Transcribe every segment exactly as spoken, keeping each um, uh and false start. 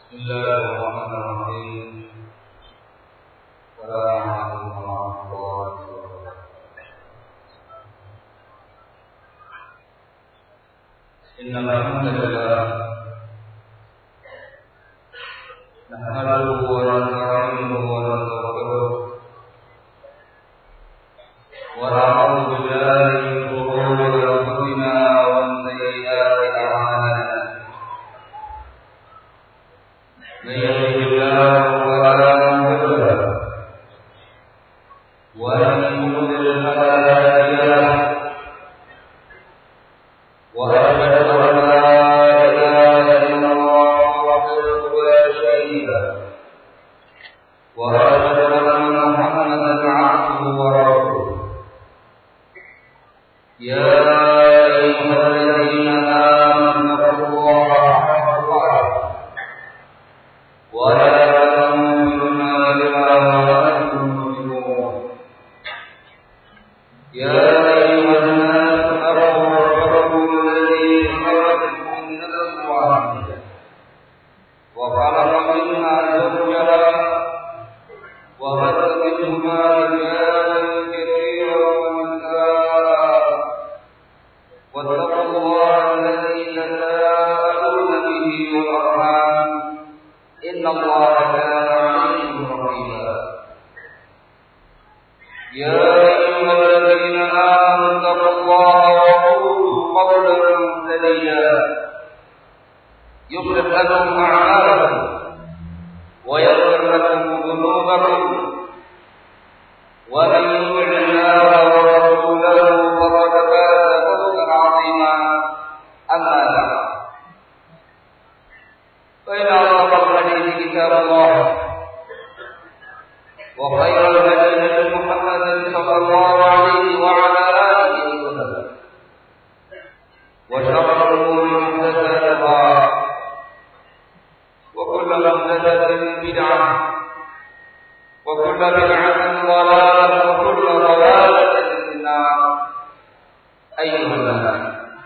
بسم الله الرحمن الرحيم. السلام عليكم ورحمة الله وبركاته. إن الحمد لله نحمده ونستعينه ونستغفره ونعوذ بالله من شرور أنفسنا ومن سيئات أعمالنا. من يهده الله فلا مضل له ومن يضلل فلا هادي له. وأشهد أن لا إله إلا الله وحده لا شريك له وأشهد أن محمدا عبده ورسوله. يا أيها الذين آمنوا اتقوا الله حق تقاته ولا تموتن إلا وأنتم مسلمون. يا أيها الناس اتقوا ربكم الذي خلقكم من نفس واحدة وخلق منها زوجها وبث منهما رجالا كثيرا ونساء واتقوا الله الذي تساءلون به والأرحام إن الله كان عليكم رقيبا. يا أيها الذين آمنوا اتقوا الله وقولوا قولا سديدا يصلح لكم أعمالكم ويغفر لكم ذنوبكم ومن يطع الله ورسوله فقد فاز فوزا عظيما. أما بعد فإن أصدق الحديث كتاب الله وخير الهدي هدي محمد صلى الله عليه وعلى آله وسلم وشر الأمور محدثاتها وكل محدثة بدعة وكل بدعة ضلالة وكل ضلالة في النار. أيها الناس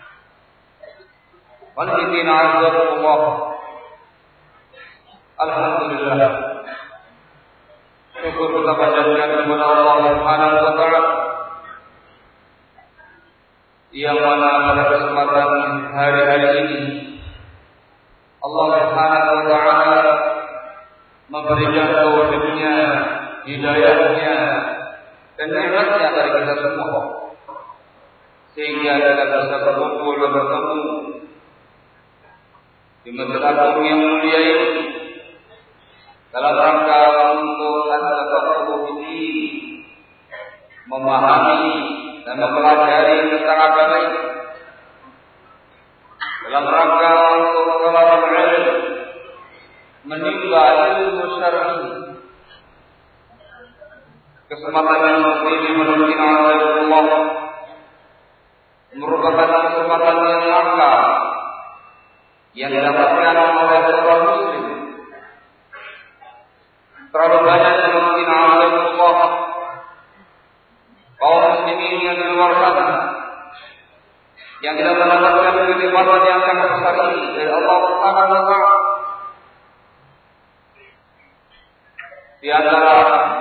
والذين عزكم الله. Alhamdulillah, syukur kita panjatkan kepada Allah Subhanahu wa taala yang mana pada kesempatan hari-hari ini Allah Subhanahu wa taala memberikan taufiknya, hidayahnya dan nikmatnya dari kita semua sehingga kita bisa berkumpul dan bertemu di masjid Agung yang mulia ini dalam rangka untuk at-tafaqquh ini, memahami dan mempelajari tentang agama ini, dalam rangka untuk talabul ilm, menimba ilmu syar'i. Kesempatan yang ini menurut Allah merupakan kesempatan yang langka yang didapatkan oleh seorang muslim. Terlalu banyak yang mungkin Allah kaum muslimin yang di luar sana yang tidak mendapatkan kenikmatan yang sangat besar ini dari Allah Subhanahu wa taala. Di antara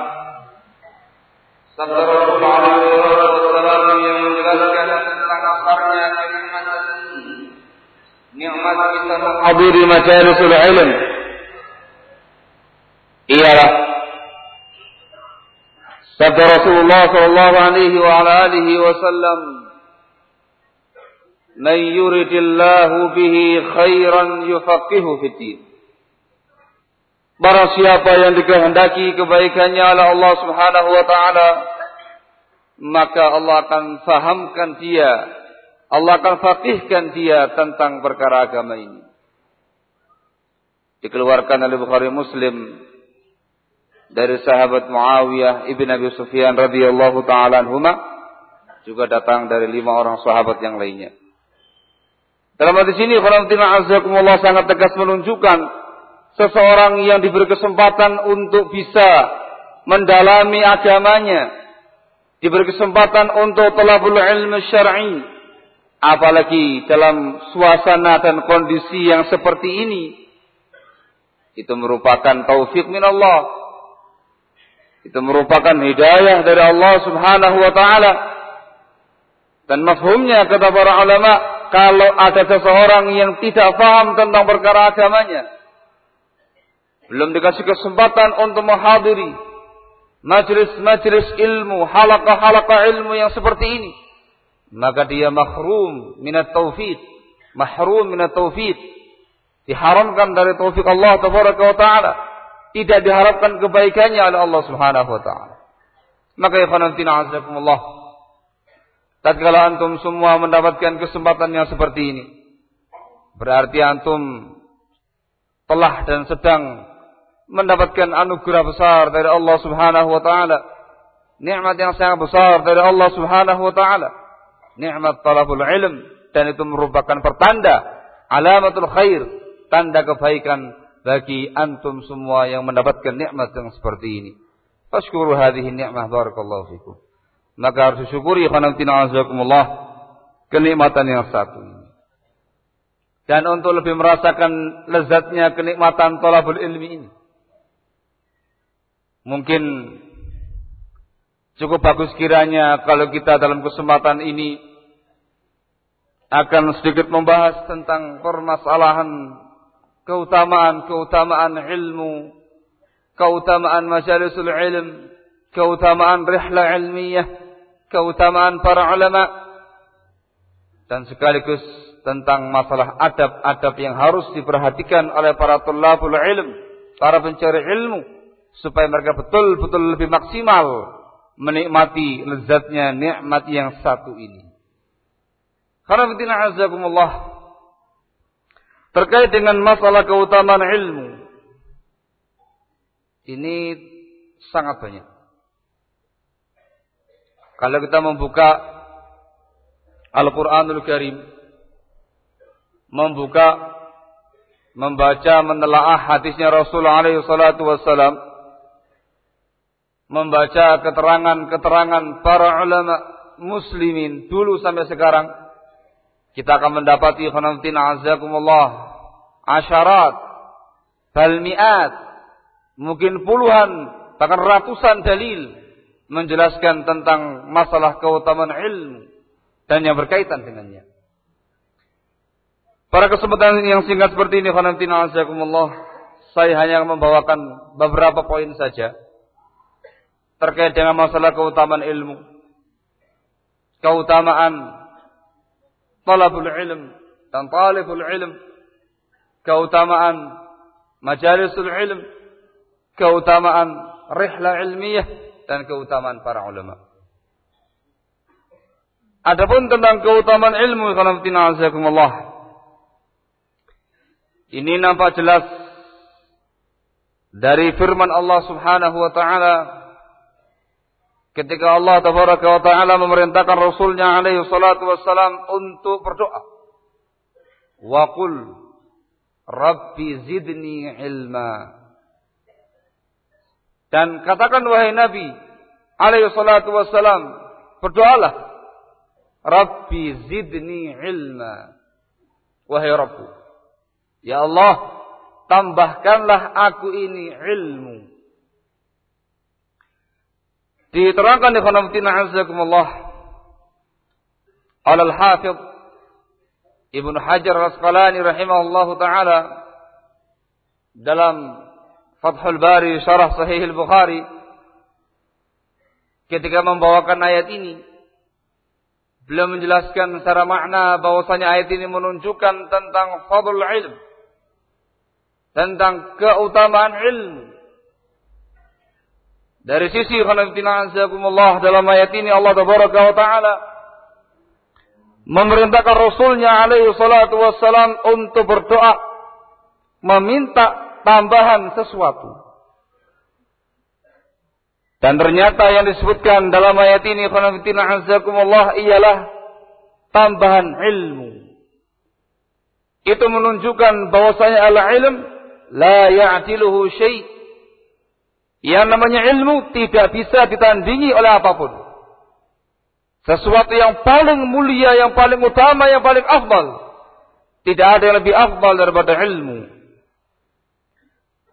sabda Rasulullah shallallahu alaihi wasallam yang menjelaskan tentang besarnya nikmat ini, nikmat kita menghadiri majalisul ilm, ialah sabda Rasulullah sallallahu alaihi wa ala alihi wasallam, "Man yuridillahu bihi khairan yufaqihu fid din." Barang siapa yang dikehendaki kebaikannya oleh Allah Subhanahu wa taala, maka Allah akan fahamkan dia, Allah akan faqihkan dia tentang perkara agama ini. Dikeluarkan oleh Bukhari Muslim dari sahabat Muawiyah ibn Abi Sufyan radhiyallahu taala anhuma, juga datang dari lima orang sahabat yang lainnya. Dalam hadis ini, khairuddin azakumullah, sangat tegas menunjukkan seseorang yang diberi kesempatan untuk bisa mendalami agamanya, diberi kesempatan untuk talabul ilmu syar'i, apalagi dalam suasana dan kondisi yang seperti ini, Itu merupakan taufik min Allah. Itu merupakan hidayah dari Allah Subhanahu wa taala. Dan mafhumnya kata para ulama, kalau ada seseorang yang tidak paham tentang perkara agamanya, belum dikasih kesempatan untuk menghadiri majlis-majlis ilmu, halaqah-halaqah ilmu yang seperti ini, maka dia mahrum minat taufiq, mahrum minat taufiq, diharamkan dari taufik Allah tabaraka wa taala, tidak diharapkan kebaikannya oleh Allah Subhanahu wa taala. Maka ikhwan fillah azakumullah, tatkala antum semua mendapatkan kesempatan yang seperti ini, berarti antum telah dan sedang mendapatkan anugerah besar dari Allah Subhanahu wa taala, nikmat yang sangat besar dari Allah Subhanahu wa taala, nikmat talabul ilm, dan itu merupakan pertanda alamatul khair, tanda kebaikan bagi antum semua yang mendapatkan nikmat yang seperti ini. Fashkuru hadhihi ni'mah, barakallahu fikum. Maka harus disyukuri khanatina azakumullah kenikmatan yang satu ini. Dan untuk lebih merasakan lezatnya kenikmatan talabul ilmi ini, mungkin cukup bagus kiranya kalau kita dalam kesempatan ini akan sedikit membahas tentang permasalahan keutamaan-keutamaan ilmu, keutamaan majalisul ilm, keutamaan rihla ilmiah, keutamaan para ulama, dan sekaligus tentang masalah adab-adab yang harus diperhatikan oleh para thalabul ilm, para pencari ilmu, supaya mereka betul-betul lebih maksimal menikmati lezatnya nikmat yang satu ini. Karena betina azakumullah, terkait dengan masalah keutamaan ilmu ini sangat banyak. Kalau kita membuka Al-Quranul Karim, membuka, membaca, menelaah hadisnya Rasulullah alaihi salatu wassalam, membaca keterangan-keterangan para ulama muslimin dulu sampai sekarang, kita akan mendapati khanatina azakumullah asyarat, bal mi'at, mungkin puluhan, bahkan ratusan dalil menjelaskan tentang masalah keutamaan ilmu dan yang berkaitan dengannya. Pada kesempatan yang singkat seperti ini khanatina azakumullah, saya hanya membawakan beberapa poin saja terkait dengan masalah keutamaan ilmu, keutamaan talabul ilm dan talibul ilm, keutamaan majalisul ilm, keutamaan rihla ilmiah, dan keutamaan para ulama. Adapun tentang keutamaan ilmu khanatina azakumullah, ini nampak jelas dari firman Allah Subhanahu wa taala ketika Allah tabaraka wa taala memerintahkan Rasulnya alaihi salatu wassalam untuk berdoa. Wa qul rabbi zidni ilma. Dan katakan wahai Nabi alaihi salatu wassalam, berdoalah, rabbi zidni ilma. Wahai Rabbku, ya Allah, tambahkanlah aku ini ilmu. Diterangkan di khanatina azakumullah al-Hafidh Ibnu Hajar Al-Asqalani rahimahullahu taala dalam Fathul Bari Syarah Sahih Al-Bukhari, ketika membawakan ayat ini, beliau menjelaskan secara makna bahwasanya ayat ini menunjukkan tentang fadlul ilm, tentang keutamaan ilmu. Dari sisi khanatina azakumullah, dalam ayat ini Allah tabaraka wa taala memerintahkan Rasulnya alaihi salatu wassalam untuk berdoa, meminta tambahan sesuatu. Dan ternyata yang disebutkan dalam ayat ini khanatina azakumullah ialah tambahan ilmu. Itu menunjukkan bahwasanya al-ilm la ya'tiluhu syai'. Yang namanya ilmu tidak bisa ditandingi oleh apapun. Sesuatu yang paling mulia, yang paling utama, yang paling afdal. Tidak ada yang lebih afdal daripada ilmu.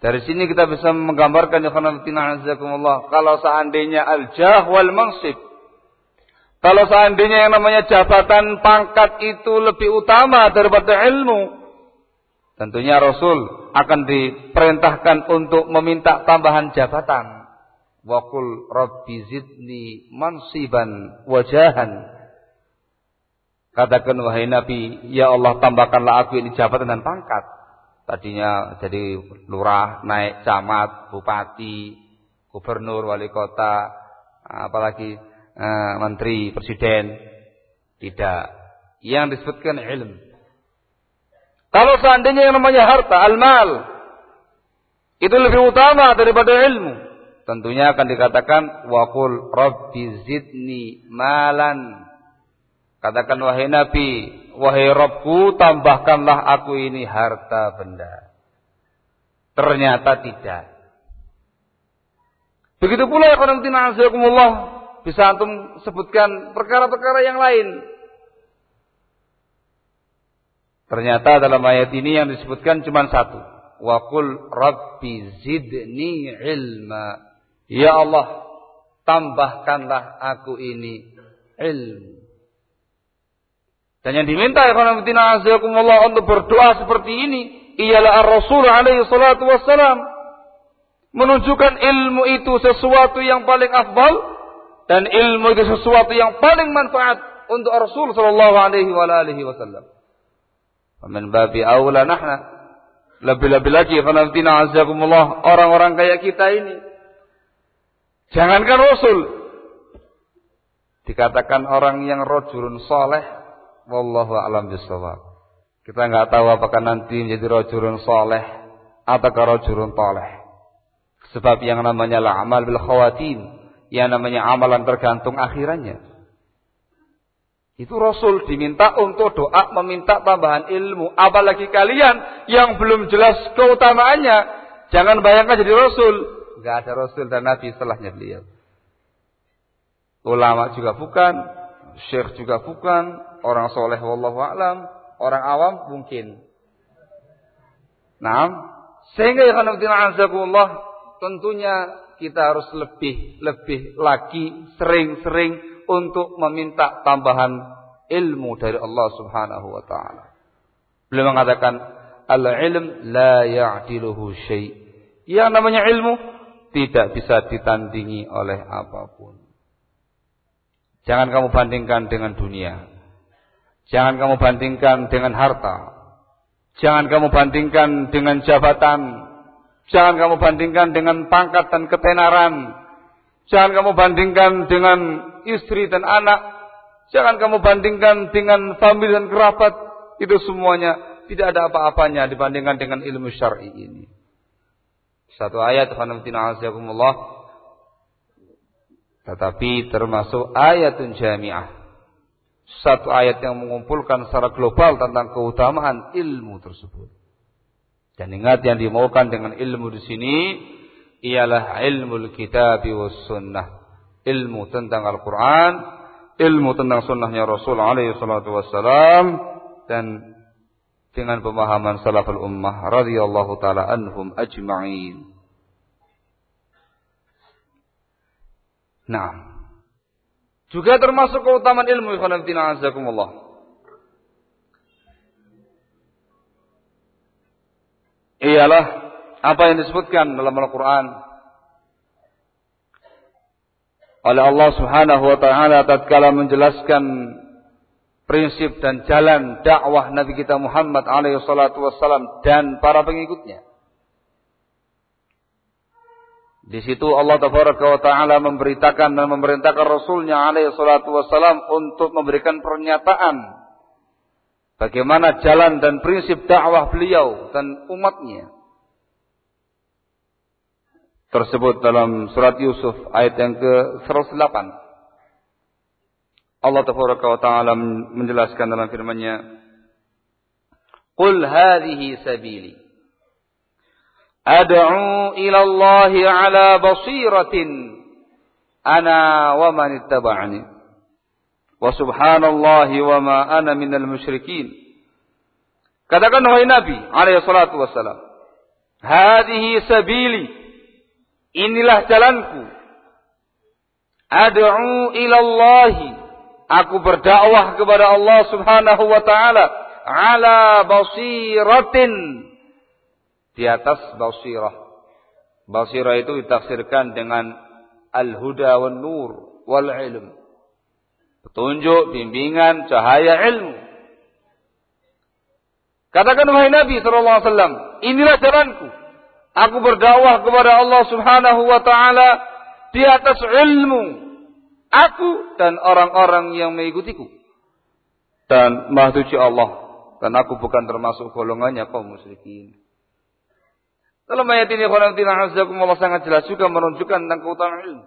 Dari sini kita bisa menggambarkan ya khonafitinahazakumullah, kalau seandainya al-jah wal mansib, kalau seandainya yang namanya jabatan pangkat itu lebih utama daripada ilmu, tentunya Rasul akan diperintahkan untuk meminta tambahan jabatan. Wa qul rabbi zidni mansiban wajahan. Katakan wahai Nabi, ya Allah tambahkanlah aku ini jabatan dan pangkat. Tadinya jadi lurah, naik camat, bupati, gubernur, wali kota, apalagi eh, menteri, presiden. Tidak. Yang disebutkan ilmu. Kalau seandainya yang namanya harta, al-mal, itu lebih utama daripada ilmu, tentunya akan dikatakan waqul rabbi zidni malan. Katakan wahai Nabi, wahai Rabbku, tambahkanlah aku ini harta benda. Ternyata tidak. Begitu pula ya qanamtina azakumullah, bisa antum sebutkan perkara-perkara yang lain. Ternyata dalam ayat ini yang disebutkan cuma satu. Wa qul rabbi zidni ilma. Ya Allah, tambahkanlah aku ini ilmu. Dan yang diminta ya khonafidina azakumullah untuk berdoa seperti ini ialah ar-Rasul alaihi salatu wassalam menunjukkan ilmu itu sesuatu yang paling afdal dan ilmu itu sesuatu yang paling manfaat untuk Rasul sallallahu alaihi wa alihi wasallam. Min babi aula nahna, lebih-lebih lagi khonafidina azakumullah orang-orang kayak kita ini. Jangankan Rasul, dikatakan orang yang rajulun saleh, wallahu a'lam bishawab. Kita enggak tahu apakah nanti menjadi rajulun saleh atau rajulun taleh. Sebab yang namanya la amal bil khawatim, yang namanya amalan tergantung akhirannya. Itu Rasul diminta untuk doa meminta tambahan ilmu. Apalagi kalian yang belum jelas keutamaannya, jangan bayangkan jadi Rasul. Enggak ada Rasul dan Nabi setelahnya beliau. Ulama juga bukan, syekh juga bukan, orang soleh wallahu a'lam, orang awam mungkin. Nah, sehingga ya khonafidina azakumullah, tentunya kita harus lebih lebih lagi sering-sering untuk meminta tambahan ilmu dari Allah Subhanahu wa taala. Beliau mengatakan al-ilm la ya'diluhu syai'. Yang namanya ilmu tidak bisa ditandingi oleh apapun. Jangan kamu bandingkan dengan dunia. Jangan kamu bandingkan dengan harta. Jangan kamu bandingkan dengan jabatan. Jangan kamu bandingkan dengan pangkat dan ketenaran. Jangan kamu bandingkan dengan istri dan anak. Jangan kamu bandingkan dengan famili dan kerabat. Itu semuanya tidak ada apa-apanya dibandingkan dengan ilmu syar'i ini. Satu ayat khonafidina azakumullah, tetapi termasuk ayatun jami'ah. Satu ayat yang mengumpulkan secara global tentang keutamaan ilmu tersebut. Dan ingat yang dimaukan dengan ilmu di sini ialah ilmu kitab was sunnah. Ilmu tentang Al-Quran, ilmu tentang sunnahnya Rasul alaihi salatu wassalam, dan dengan pemahaman salaful ummah radhiyallahu ta'ala anhum ajma'in. Nah, juga termasuk keutamaan ilmu ikhwanatina azakumullah. Ialah apa yang disebutkan dalam Al-Quran oleh Allah Subhanahu wa taala tatkala menjelaskan prinsip dan jalan dakwah Nabi kita Muhammad alaihi salatu wassalam dan para pengikutnya. Di situ Allah Tabaraka wa taala memberitakan dan memerintahkan Rasulnya alaihi salatu wassalam untuk memberikan pernyataan bagaimana jalan dan prinsip dakwah beliau dan umatnya. Tersebut dalam surat Yusuf ayat yang ke seratus delapan. Allah Tabaraka wa taala menjelaskan dalam firman-Nya, "Qul hadhihi sabili ad'u ila Allah 'ala basiratin ana wa man ittaba'ani wa subhanallahi wa ma ana minal musyrikin." Katakan wahai Nabi alaihi salatu wassalam, Hadhihi sabili, inilah jalanku. Ad'u ila Allah, aku berdakwah kepada Allah Subhanahu wa taala ala basiratin, di atas basirah. Basirah itu ditafsirkan dengan al-huda wan nur wal ilm. Petunjuk, bimbingan, cahaya ilmu. Katakan wahai Nabi sallallahu alaihi wasallam, inilah jalanku. Aku berdakwah kepada Allah Subhanahu wa taala di atas ilmu. Aku dan orang-orang yang mengikutiku. Dan Maha Suci Allah, dan aku bukan termasuk golongannya kaum musyrikin. Dalam ayat ini Allah sangat jelas juga menunjukkan tentang keutamaan ilmu.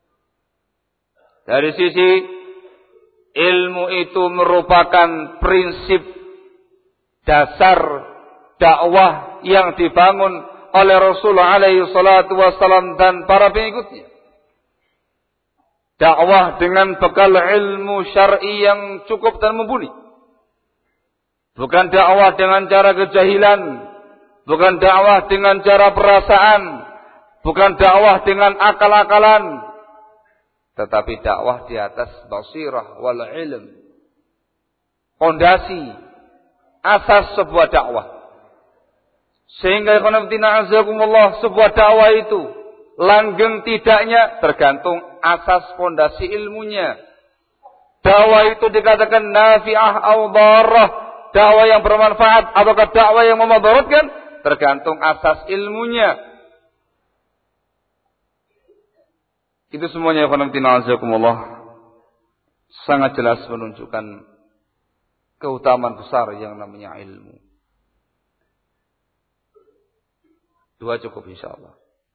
Dari sisi ilmu itu merupakan prinsip dasar dakwah yang dibangun oleh Rasulullah alaihi salatu wassalam dan para pengikutnya. Dakwah dengan bekal ilmu syar'i yang cukup dan mumpuni. Bukan dakwah dengan cara kejahilan, bukan dakwah dengan cara perasaan, bukan dakwah dengan akal-akalan, tetapi dakwah di atas basirah wal ilm. Fondasi, asas sebuah dakwah. Sehingga ikhwanatina azakumullah, sebuah dakwah itu langgeng tidaknya tergantung asas fondasi ilmunya. Dakwah itu dikatakan nafi'ah atau darah, dakwah yang bermanfaat ataukah dakwah yang memadaratkan, tergantung asas ilmunya. Itu semuanya ikhwanatina azakumullah sangat jelas menunjukkan keutamaan besar yang namanya ilmu. Dua cukup insyaallah.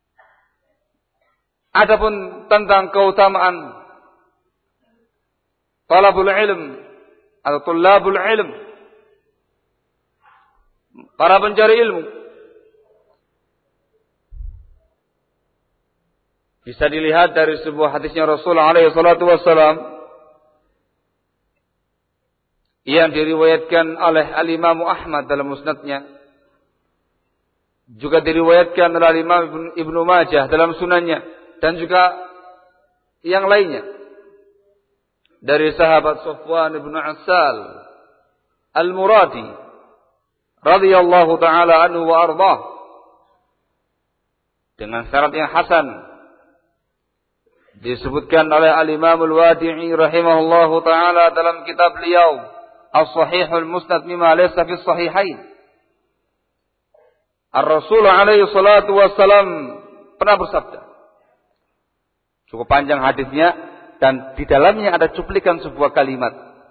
Adapun tentang keutamaan talabul ilm atau tulabul ilm, para pencari ilmu, bisa dilihat dari sebuah hadisnya Rasulullah alaihi salatu wassalam yang diriwayatkan oleh Al-Imam Ahmad dalam musnadnya, juga diriwayatkan oleh Al-Imam Ibnu Majah dalam sunannya, dan juga yang lainnya dari sahabat Sufwan bin Asal Al-Muradi radhiyallahu taala anhu wa ardhah, dengan syarat yang hasan. Disebutkan oleh Al-Imam Al-Wadi'i rahimahullahu taala dalam kitab beliau As-Sahihul Musnad mimma laysa fi Sahihain. Ar-Rasul alaihi salatu wassalam pernah bersabda, cukup panjang hadisnya, dan di dalamnya ada cuplikan sebuah kalimat.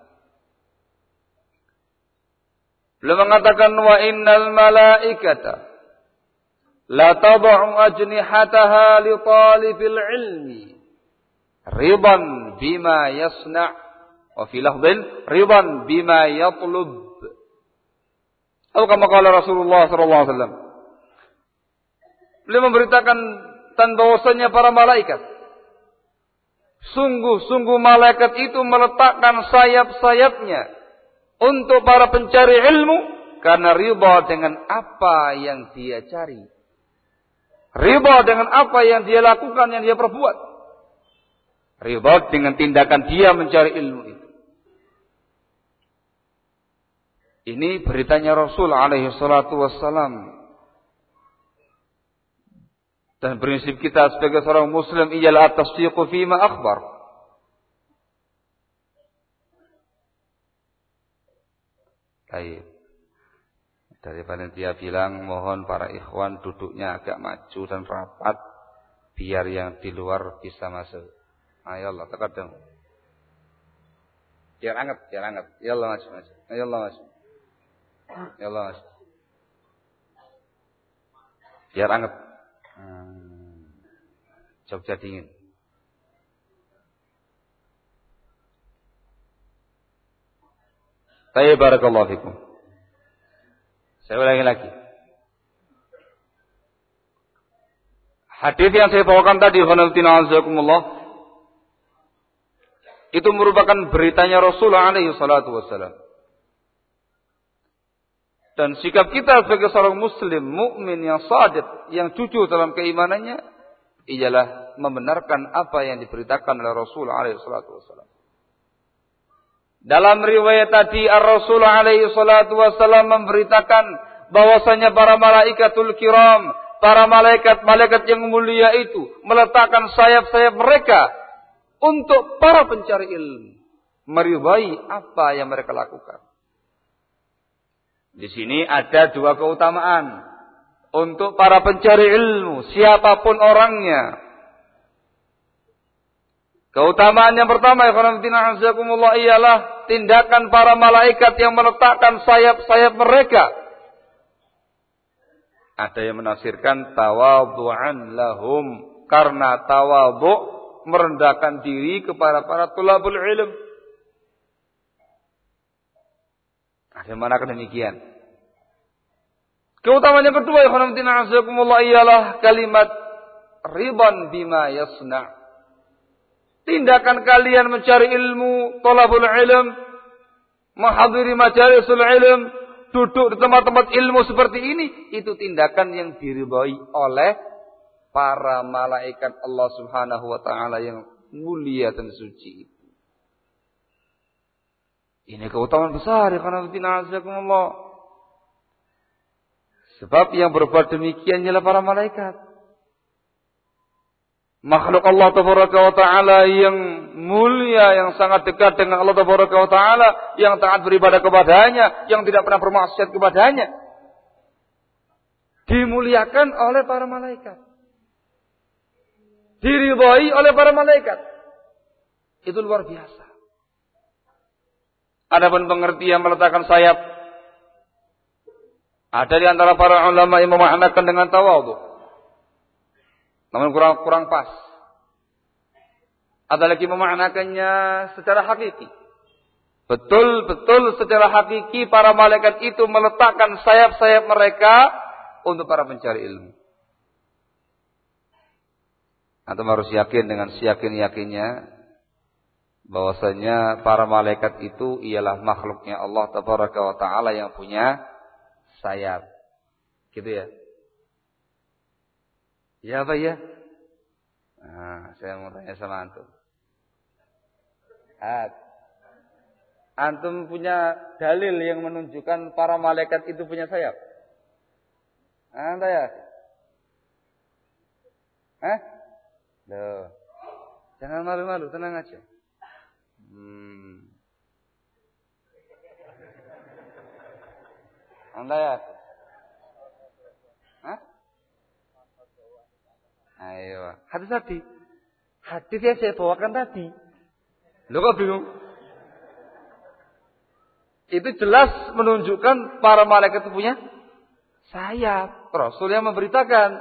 Beliau mengatakan, wa innal malaikata la tad'u ajnihataha li talibil ilmi ridan bima yasna' wa fi lafdhin ridan bima yatlub. Atau kama qala Rasulullah sallallahu alaihi wasallam. Beliau memberitakan tentang bahwasanya para malaikat, sungguh-sungguh malaikat itu meletakkan sayap-sayapnya untuk para pencari ilmu karena ridha dengan apa yang dia cari. Ridha dengan apa yang dia lakukan, yang dia perbuat. Ridha dengan tindakan dia mencari ilmu itu. Ini beritanya Rasul alaihi salatu wassalam. Dan prinsip kita sebagai seorang muslim ialah at-tasdiqu fima akhbar. Baik. Dari panitia bilang mohon para ikhwan duduknya agak maju dan rapat biar yang di luar bisa masuk. Ayo Allah, terkadang. Biar anget, biar anget. Ya Allah maju, maju. Ya Allah maju. Ya Allah maju. Biar anget. Hmm. Jogja dingin. Baik, barakallahu fikum. Saya ulangi lagi. Hadis yang saya bawakan tadi, khonaltina azakumullah, itu merupakan beritanya Rasulullah alaihi salatu wassalam. Dan sikap kita sebagai seorang muslim, mukmin yang shadiq, yang jujur dalam keimanannya, ialah membenarkan apa yang diberitakan oleh Rasul alaihi salatu wasallam. Dalam riwayat tadi, Ar-Rasul alaihi salatu wasallam memberitakan bahwasanya para malaikatul kiram, para malaikat-malaikat yang mulia itu meletakkan sayap-sayap mereka untuk para pencari ilmu, meridai apa yang mereka lakukan. Di sini ada dua keutamaan untuk para pencari ilmu, siapapun orangnya. Keutamaan yang pertama, ialah tindakan para malaikat yang meletakkan sayap-sayap mereka. Ada yang menafsirkan tawadhu'an lahum, karena tawadhu' merendahkan diri kepada para tulabul ilm. Ada yang mengatakan demikian. Keutamaan yang kedua, ialah kalimat riban bima yasna'. Tindakan kalian mencari ilmu, talabul ilm, menghadiri majalisul ilm, duduk di tempat-tempat ilmu seperti ini, itu tindakan yang diridhai oleh para malaikat Allah Subhanahu wa taala yang mulia dan suci. Ini keutamaan besar, ya karena Allah. Sebab yang berbuat demikian ialah para malaikat. Makhluk Allah Tabaraka wa Ta'ala yang mulia, yang sangat dekat dengan Allah Tabaraka wa Ta'ala, yang taat beribadah kepadanya, yang tidak pernah bermaksiat kepadanya, dimuliakan oleh para malaikat, diridhai oleh para malaikat. Itu luar biasa. Adapun pengertian meletakkan sayap, ada di antara para ulama yang memaknakan dengan tawadhu, namun kurang kurang pas. Ada lagi memaknakannya secara hakiki. Betul-betul secara hakiki para malaikat itu meletakkan sayap-sayap mereka untuk para pencari ilmu. Antum harus yakin dengan siyakin-yakinnya bahwasanya para malaikat itu ialah makhluknya Allah Tabaraka wa Ta'ala yang punya sayap. Gitu ya? Ya apa ya? Nah, saya mau tanya sama antum. At. Antum punya dalil yang menunjukkan para malaikat itu punya sayap? Anda ya? Hah? Loh. Jangan malu-malu, tenang aja. Hmm. Anda ya? Hah? Ayo, hadis tadi. Hadis yang saya bawakan tadi. Lo kok bingung? Itu jelas menunjukkan para malaikat itu punya sayap. Rasul yang memberitakan.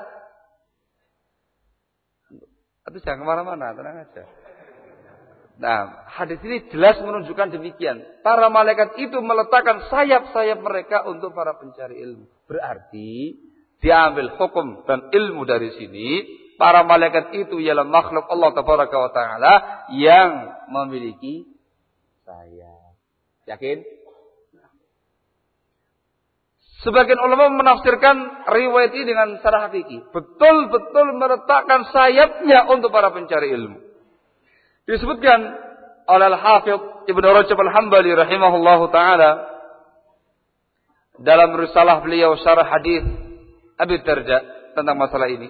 Itu jangan kemana-mana, tenang aja. Nah, hadis ini jelas menunjukkan demikian. Para malaikat itu meletakkan sayap-sayap mereka untuk para pencari ilmu. Berarti diambil hukum dan ilmu dari sini. Para malaikat itu ialah makhluk Allah Tabaraka wa Ta'ala yang memiliki sayap. Yakin? Sebagian ulama menafsirkan riwayat ini dengan secara hakiki. Betul-betul meletakkan sayapnya untuk para pencari ilmu. Disebutkan oleh Al-Hafidh Ibnu Rajab Al-Hambali rahimahullahu ta'ala dalam risalah beliau syarah hadis Abi Darda tentang masalah ini.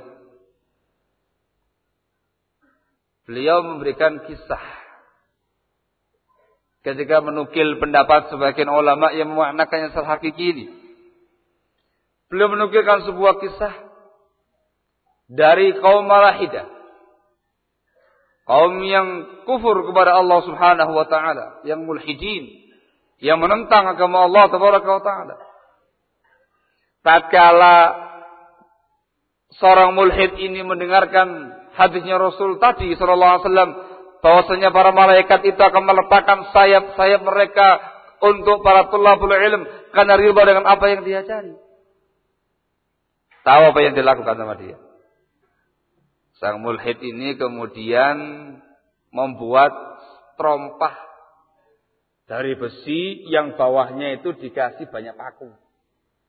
Beliau memberikan kisah ketika menukil pendapat sebagian ulama yang memaknakannya secara hakiki ini. Beliau menukilkan sebuah kisah dari kaum Malahidah, kaum yang kufur kepada Allah Subhanahu wa Ta'ala, yang mulhidin, yang menentang agama Allah Tabaraka wa Ta'ala. Tatkala seorang mulhid ini mendengarkan hadisnya Rasul tadi sallallahu alaihi wasallam, bahwasanya para malaikat itu akan meletakkan sayap-sayap mereka untuk para thalabul ilm karena ridha dengan apa yang dia cari. Tahu apa yang dilakukan sama dia? Sang mulhid ini kemudian membuat terompah dari besi yang bawahnya itu dikasih banyak paku.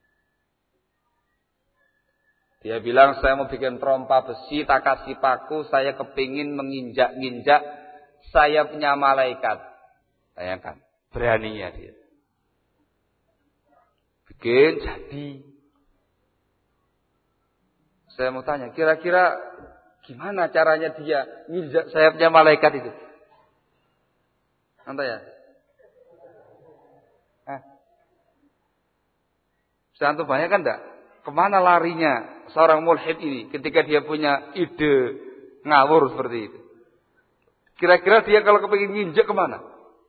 Dia bilang, saya mau bikin trompa besi, tak kasih paku, saya kepingin menginjak-injak sayapnya malaikat. Bayangkan, beraninya dia. Bikin jadi. Saya mau tanya, kira-kira gimana caranya dia nginjak sayapnya malaikat itu? Anda ya? Eh. Bisa antum bayangkan enggak? Kemana larinya seorang mulhid ini ketika dia punya ide ngawur seperti itu? Kira-kira dia kalau kepingin nginjek kemana?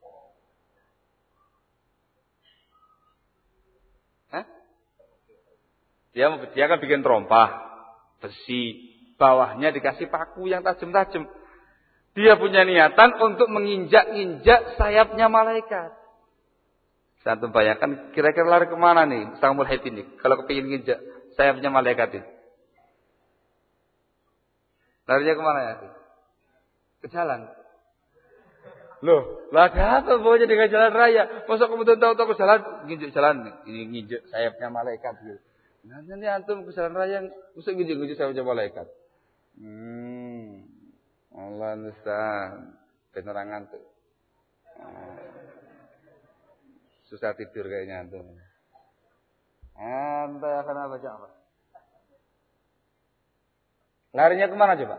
Hah? Dia dia akan bikin trompa besi, bawahnya dikasih paku yang tajam-tajam. Dia punya niatan untuk menginjak-injak sayapnya malaikat. Saya antum bayangkan kira-kira lari kemana nih sang mulhid ini kalau kepingin nginjak sayapnya malaikat itu? Larinya kemana ya? Ke jalan. Loh, lah ada apa bawanya dengan jalan raya? Masa kemudian tahu-tahu ke jalan, nginjek jalan nih, ini nginjek sayapnya malaikat gitu. Nah, nanti antum ke jalan raya, mesti nginjek-nginjek sayapnya malaikat. Hmm, Allah nustan, penerangan tuh. Susah tidur kayaknya antum. Anda akan baca apa? Larinya kemana coba?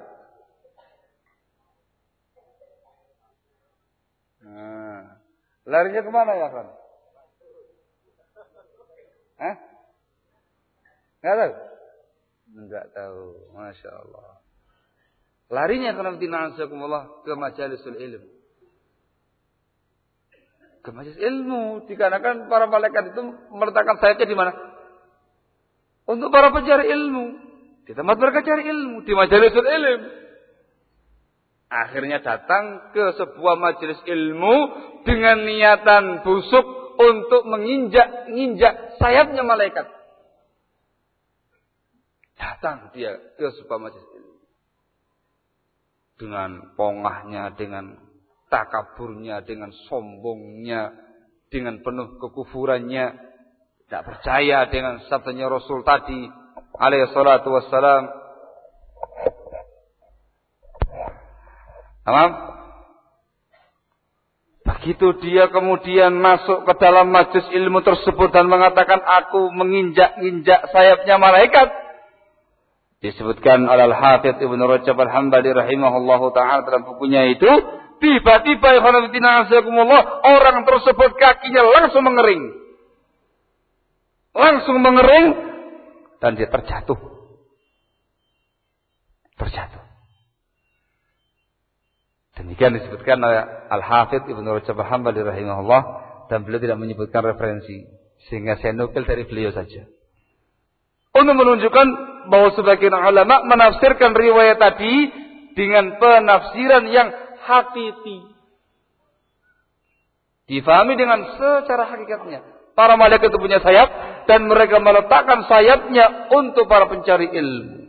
Nah, larinya kemana ya kan? Hah? Nggak tahu? Nggak tahu. Masya Allah. Larinya ke majalisul ilm. Ke majelis ilmu, dikarenakan para malaikat itu meletakkan sayapnya di mana? Untuk para pencari ilmu. Di tempat mereka cari ilmu, di majelisul ilm. Akhirnya datang ke sebuah majelis ilmu dengan niatan busuk untuk menginjak-injak sayapnya malaikat. Datang dia ke sebuah majelis ilmu. Dengan pongahnya, dengan takaburnya, dengan sombongnya, dengan penuh kekufurannya, tidak percaya dengan sabdanya Rasul tadi, alaihi salatu wassalam. Paham? Begitu dia kemudian masuk ke dalam majelis ilmu tersebut dan mengatakan, aku menginjak-injak sayapnya malaikat. Disebutkan oleh Al-Hafidz Ibnu Rajab Al-Hambali rahimahullahu ta'ala dalam bukunya itu, tiba-tiba orang tersebut kakinya langsung mengering. Langsung mengering dan dia terjatuh. Terjatuh. Demikian disebutkan oleh Al-Hafidz Ibnu Rajab Al-Hambali rahimahullah, dan beliau tidak menyebutkan referensi, sehingga saya nukil dari beliau saja. Untuk menunjukkan bahwa sebagian ulama menafsirkan riwayat tadi dengan penafsiran yang hakiki. Difahami dengan secara hakikatnya. Para malaikat itu punya sayap dan mereka meletakkan sayapnya untuk para pencari ilmu.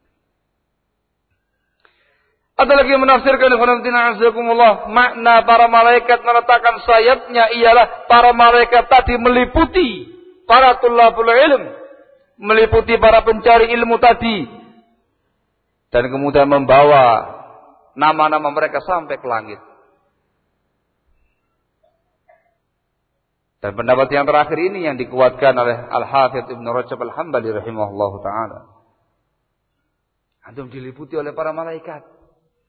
Ada lagi yang menafsirkan makna para malaikat meletakkan sayapnya ialah para malaikat tadi meliputi para tulabul ilm, meliputi para pencari ilmu tadi, dan kemudian membawa nama-nama mereka sampai ke langit. Dan pendapat yang terakhir ini yang dikuatkan oleh Al-Hafidz Ibnu Rajab Al-Hambali rahimahullahu ta'ala. Antum diliputi oleh para malaikat.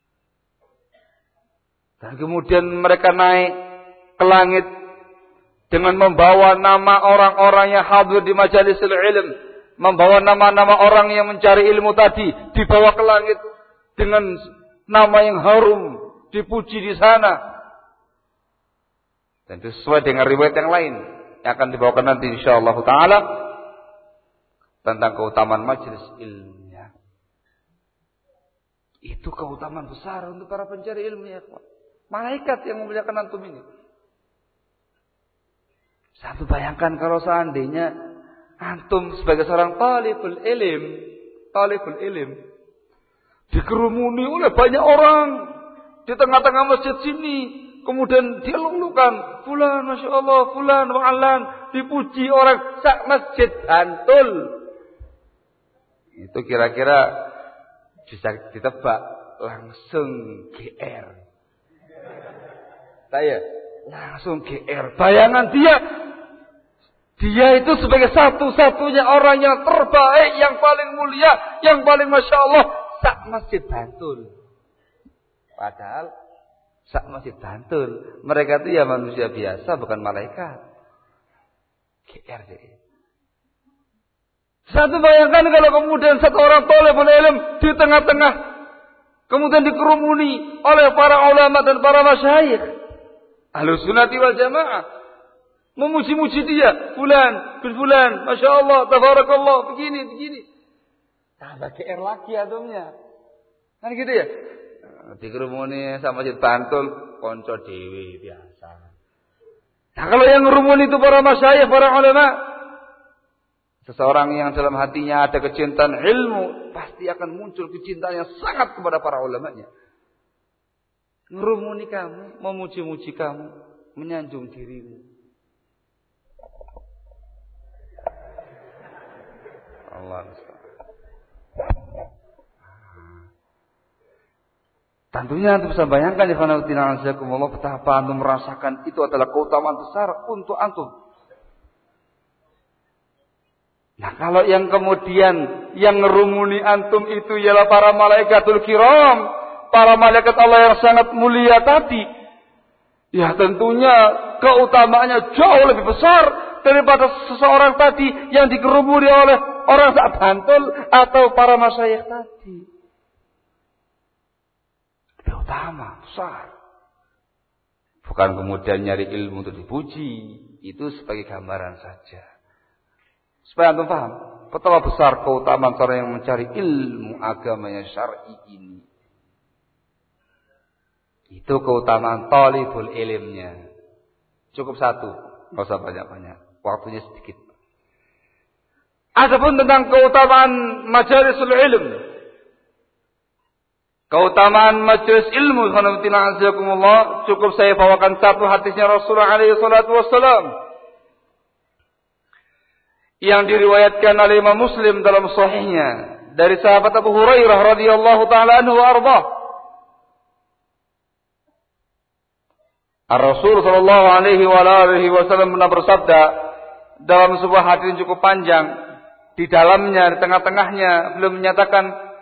Dan kemudian mereka naik ke langit dengan membawa nama orang-orang yang hadir di majalisul ilm, membawa nama-nama orang yang mencari ilmu tadi, dibawa ke langit dengan nama yang harum, dipuji di sana. Dan sesuai dengan riwayat yang lain yang akan dibawakan nanti insyaallah taala tentang keutamaan majelis ilmunya. Itu keutamaan besar untuk para pencari ilmu ya, malaikat yang memuliakan antum ini. Satu bayangkan kalau seandainya antum sebagai seorang talibul ilm, talibul ilm dikerumuni oleh banyak orang di tengah-tengah masjid sini, kemudian dia lulukan fulan, masya Allah, fulan, wa'alan, dipuji orang sak masjid Bantul. Itu kira-kira bisa ditebak langsung G R. Saya langsung G R. Bayangan dia, dia itu sebagai satu-satunya orang yang terbaik, yang paling mulia, yang paling masya Allah, sak Masjid Bantul. Padahal sak Masjid Bantul, mereka itu ya manusia biasa, bukan malaikat. G R deh. Satu bayangkan kalau kemudian satu orang thalibul ilm di tengah-tengah, kemudian dikerumuni oleh para ulama dan para masyayikh Ahlus Sunnati wal Jamaah, memuji-muji dia, fulan bin fulan, masya Allah, tabarakallah, begini begini. Tambah G R lagi atomnya, kan gitu ya? Dikerumuni sama Masjid Bantul, konco dewi biasa. Nah kalau yang ngerumuni itu para masyayikh, para ulama, seseorang yang dalam hatinya ada kecintaan ilmu, pasti akan muncul kecintaan yang sangat kepada para ulamanya. Ngerumuni kamu, memuji-muji kamu, menyanjung dirimu. Allah. Tentunya antum bisa bayangkan ya khanawatina azakumullah, betapa antum merasakan itu adalah keutamaan besar untuk antum. Nah kalau yang kemudian yang ngerumuni antum itu ialah para malaikatul kiram, para malaikat Allah yang sangat mulia tadi, ya tentunya keutamaannya jauh lebih besar daripada seseorang tadi yang dikerumuni oleh orang sak Bantul atau para masyayikh tadi. Lebih utama, besar. Bukan kemudian nyari ilmu untuk dipuji, itu sebagai gambaran saja. Supaya antum paham betapa besar keutamaan orang yang mencari ilmu agamanya syar'i ini. Itu keutamaan talibul ilmnya. Cukup satu, enggak usah banyak-banyak. Waktunya sedikit. Adapun tentang keutamaan majalisul ilm. Keutamaan majelis ilmu, khanawatina azakumullah, cukup saya bawakan satu hadisnya Rasulullah alaihi salatu wassalam, yang diriwayatkan oleh Imam Muslim dalam sahihnya dari sahabat Abu Hurairah radhiyallahu taala anhu wa ardhah. Ar-Rasul sallallahu alaihi wa alihi wasallam pernah bersabda dalam sebuah hadis yang cukup panjang, di dalamnya, di tengah-tengahnya beliau menyatakan,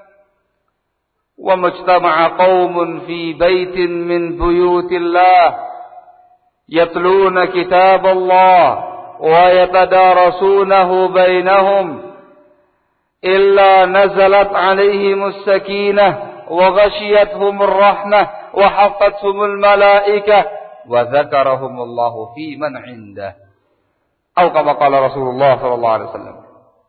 wa mujtama'a qaumun fi baitin min buyutillah yatluna kitaballah wa yatadarasunahu bainahum illa nazalat alaihimus sakinah wa ghashiyatuhumur rahmah wa hafathumul malaikah wa dzakarahumullahu fi man 'indah. Atau kama qala Rasulullah sallallahu alaihi wasallam.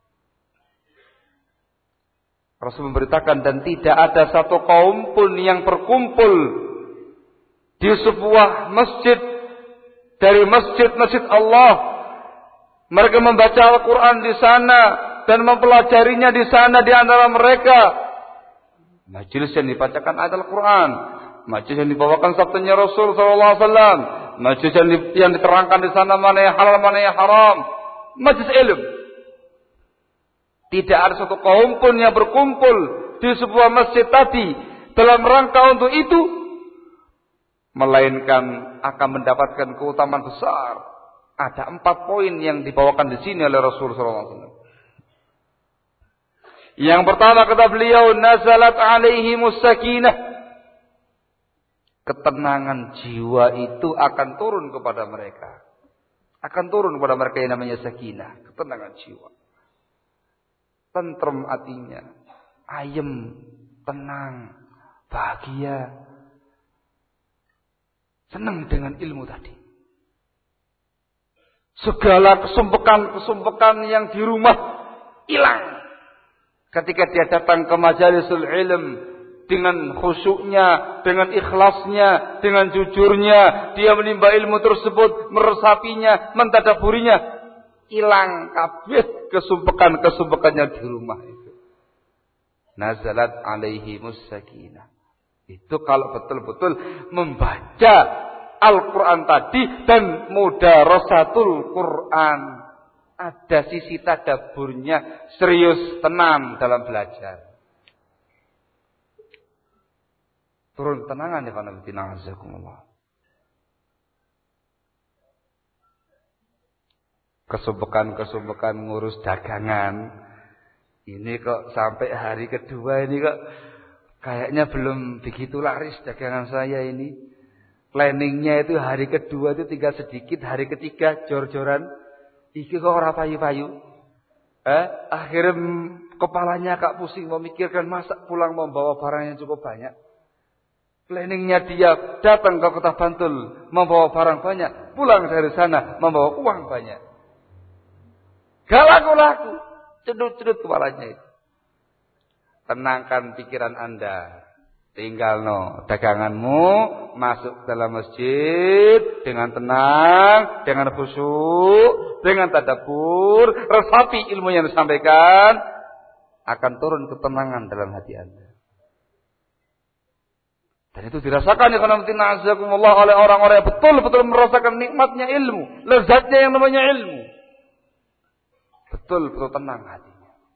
Rasul memberitakan, dan tidak ada satu kaum pun yang berkumpul di sebuah masjid dari masjid-masjid Allah. Mereka membaca Al-Quran di sana dan mempelajarinya di sana di antara mereka. Majelis yang dibacakan ayat Al-Quran, majelis yang dibawakan sabdanya Rasul sallallahu alaihi wasallam, majelis yang, di, yang diterangkan di sana mana yang halal, mana yang haram, majelis ilmu. Tidak ada satu kaum pun yang berkumpul di sebuah masjid tadi dalam rangka untuk itu, melainkan akan mendapatkan keutamaan besar. Ada empat poin yang dibawakan di sini oleh Rasul sallallahu alaihi wasallam. Yang pertama kata beliau, nazalat alaihimus sakinah. Ketenangan jiwa itu akan turun kepada mereka. Akan turun kepada mereka yang namanya sakinah, ketenangan jiwa. Tentrem hatinya, ayem, tenang, bahagia, senang dengan ilmu tadi. Segala kesumpekan-kesumpekan yang di rumah hilang ketika dia datang ke majalisul ilm dengan khusyuknya, dengan ikhlasnya, dengan jujurnya, dia menimba ilmu tersebut, meresapinya, mentadaburinya. Hilang kabeh kesumpekan-kesumpekannya di rumah itu. Nazalat alaihimus sakinah. Itu kalau betul-betul membaca Al-Quran tadi dan mudarasatul Quran. ada sisi tadaburnya, serius, tenang dalam belajar. Turun ketenangan ya karena bina'azakumullah. Kesubekan-kesubekan ngurus dagangan. Ini kok sampai hari kedua ini kok kayaknya belum begitu laris dagangan saya ini. Planningnya itu hari kedua itu tinggal sedikit, hari ketiga jor-joran. Iki kok ora payu-payu. Eh, akhirnya kepalanya kak pusing memikirkan masa pulang membawa barang yang cukup banyak. Planningnya dia datang ke kota Bantul membawa barang banyak, pulang dari sana membawa uang banyak. Gak laku-laku, cedut-cedut kepalanya itu. Tenangkan pikiran Anda. Tinggal no daganganmu masuk dalam masjid dengan tenang, dengan khusyuk, dengan tadabbur, resapi ilmu yang disampaikan, akan turun ketenangan dalam hati Anda. Dan itu dirasakan ya karena na'azakumullah oleh orang-orang yang betul-betul merasakan nikmatnya ilmu, lezatnya yang namanya ilmu. Betul-betul tenang hatinya.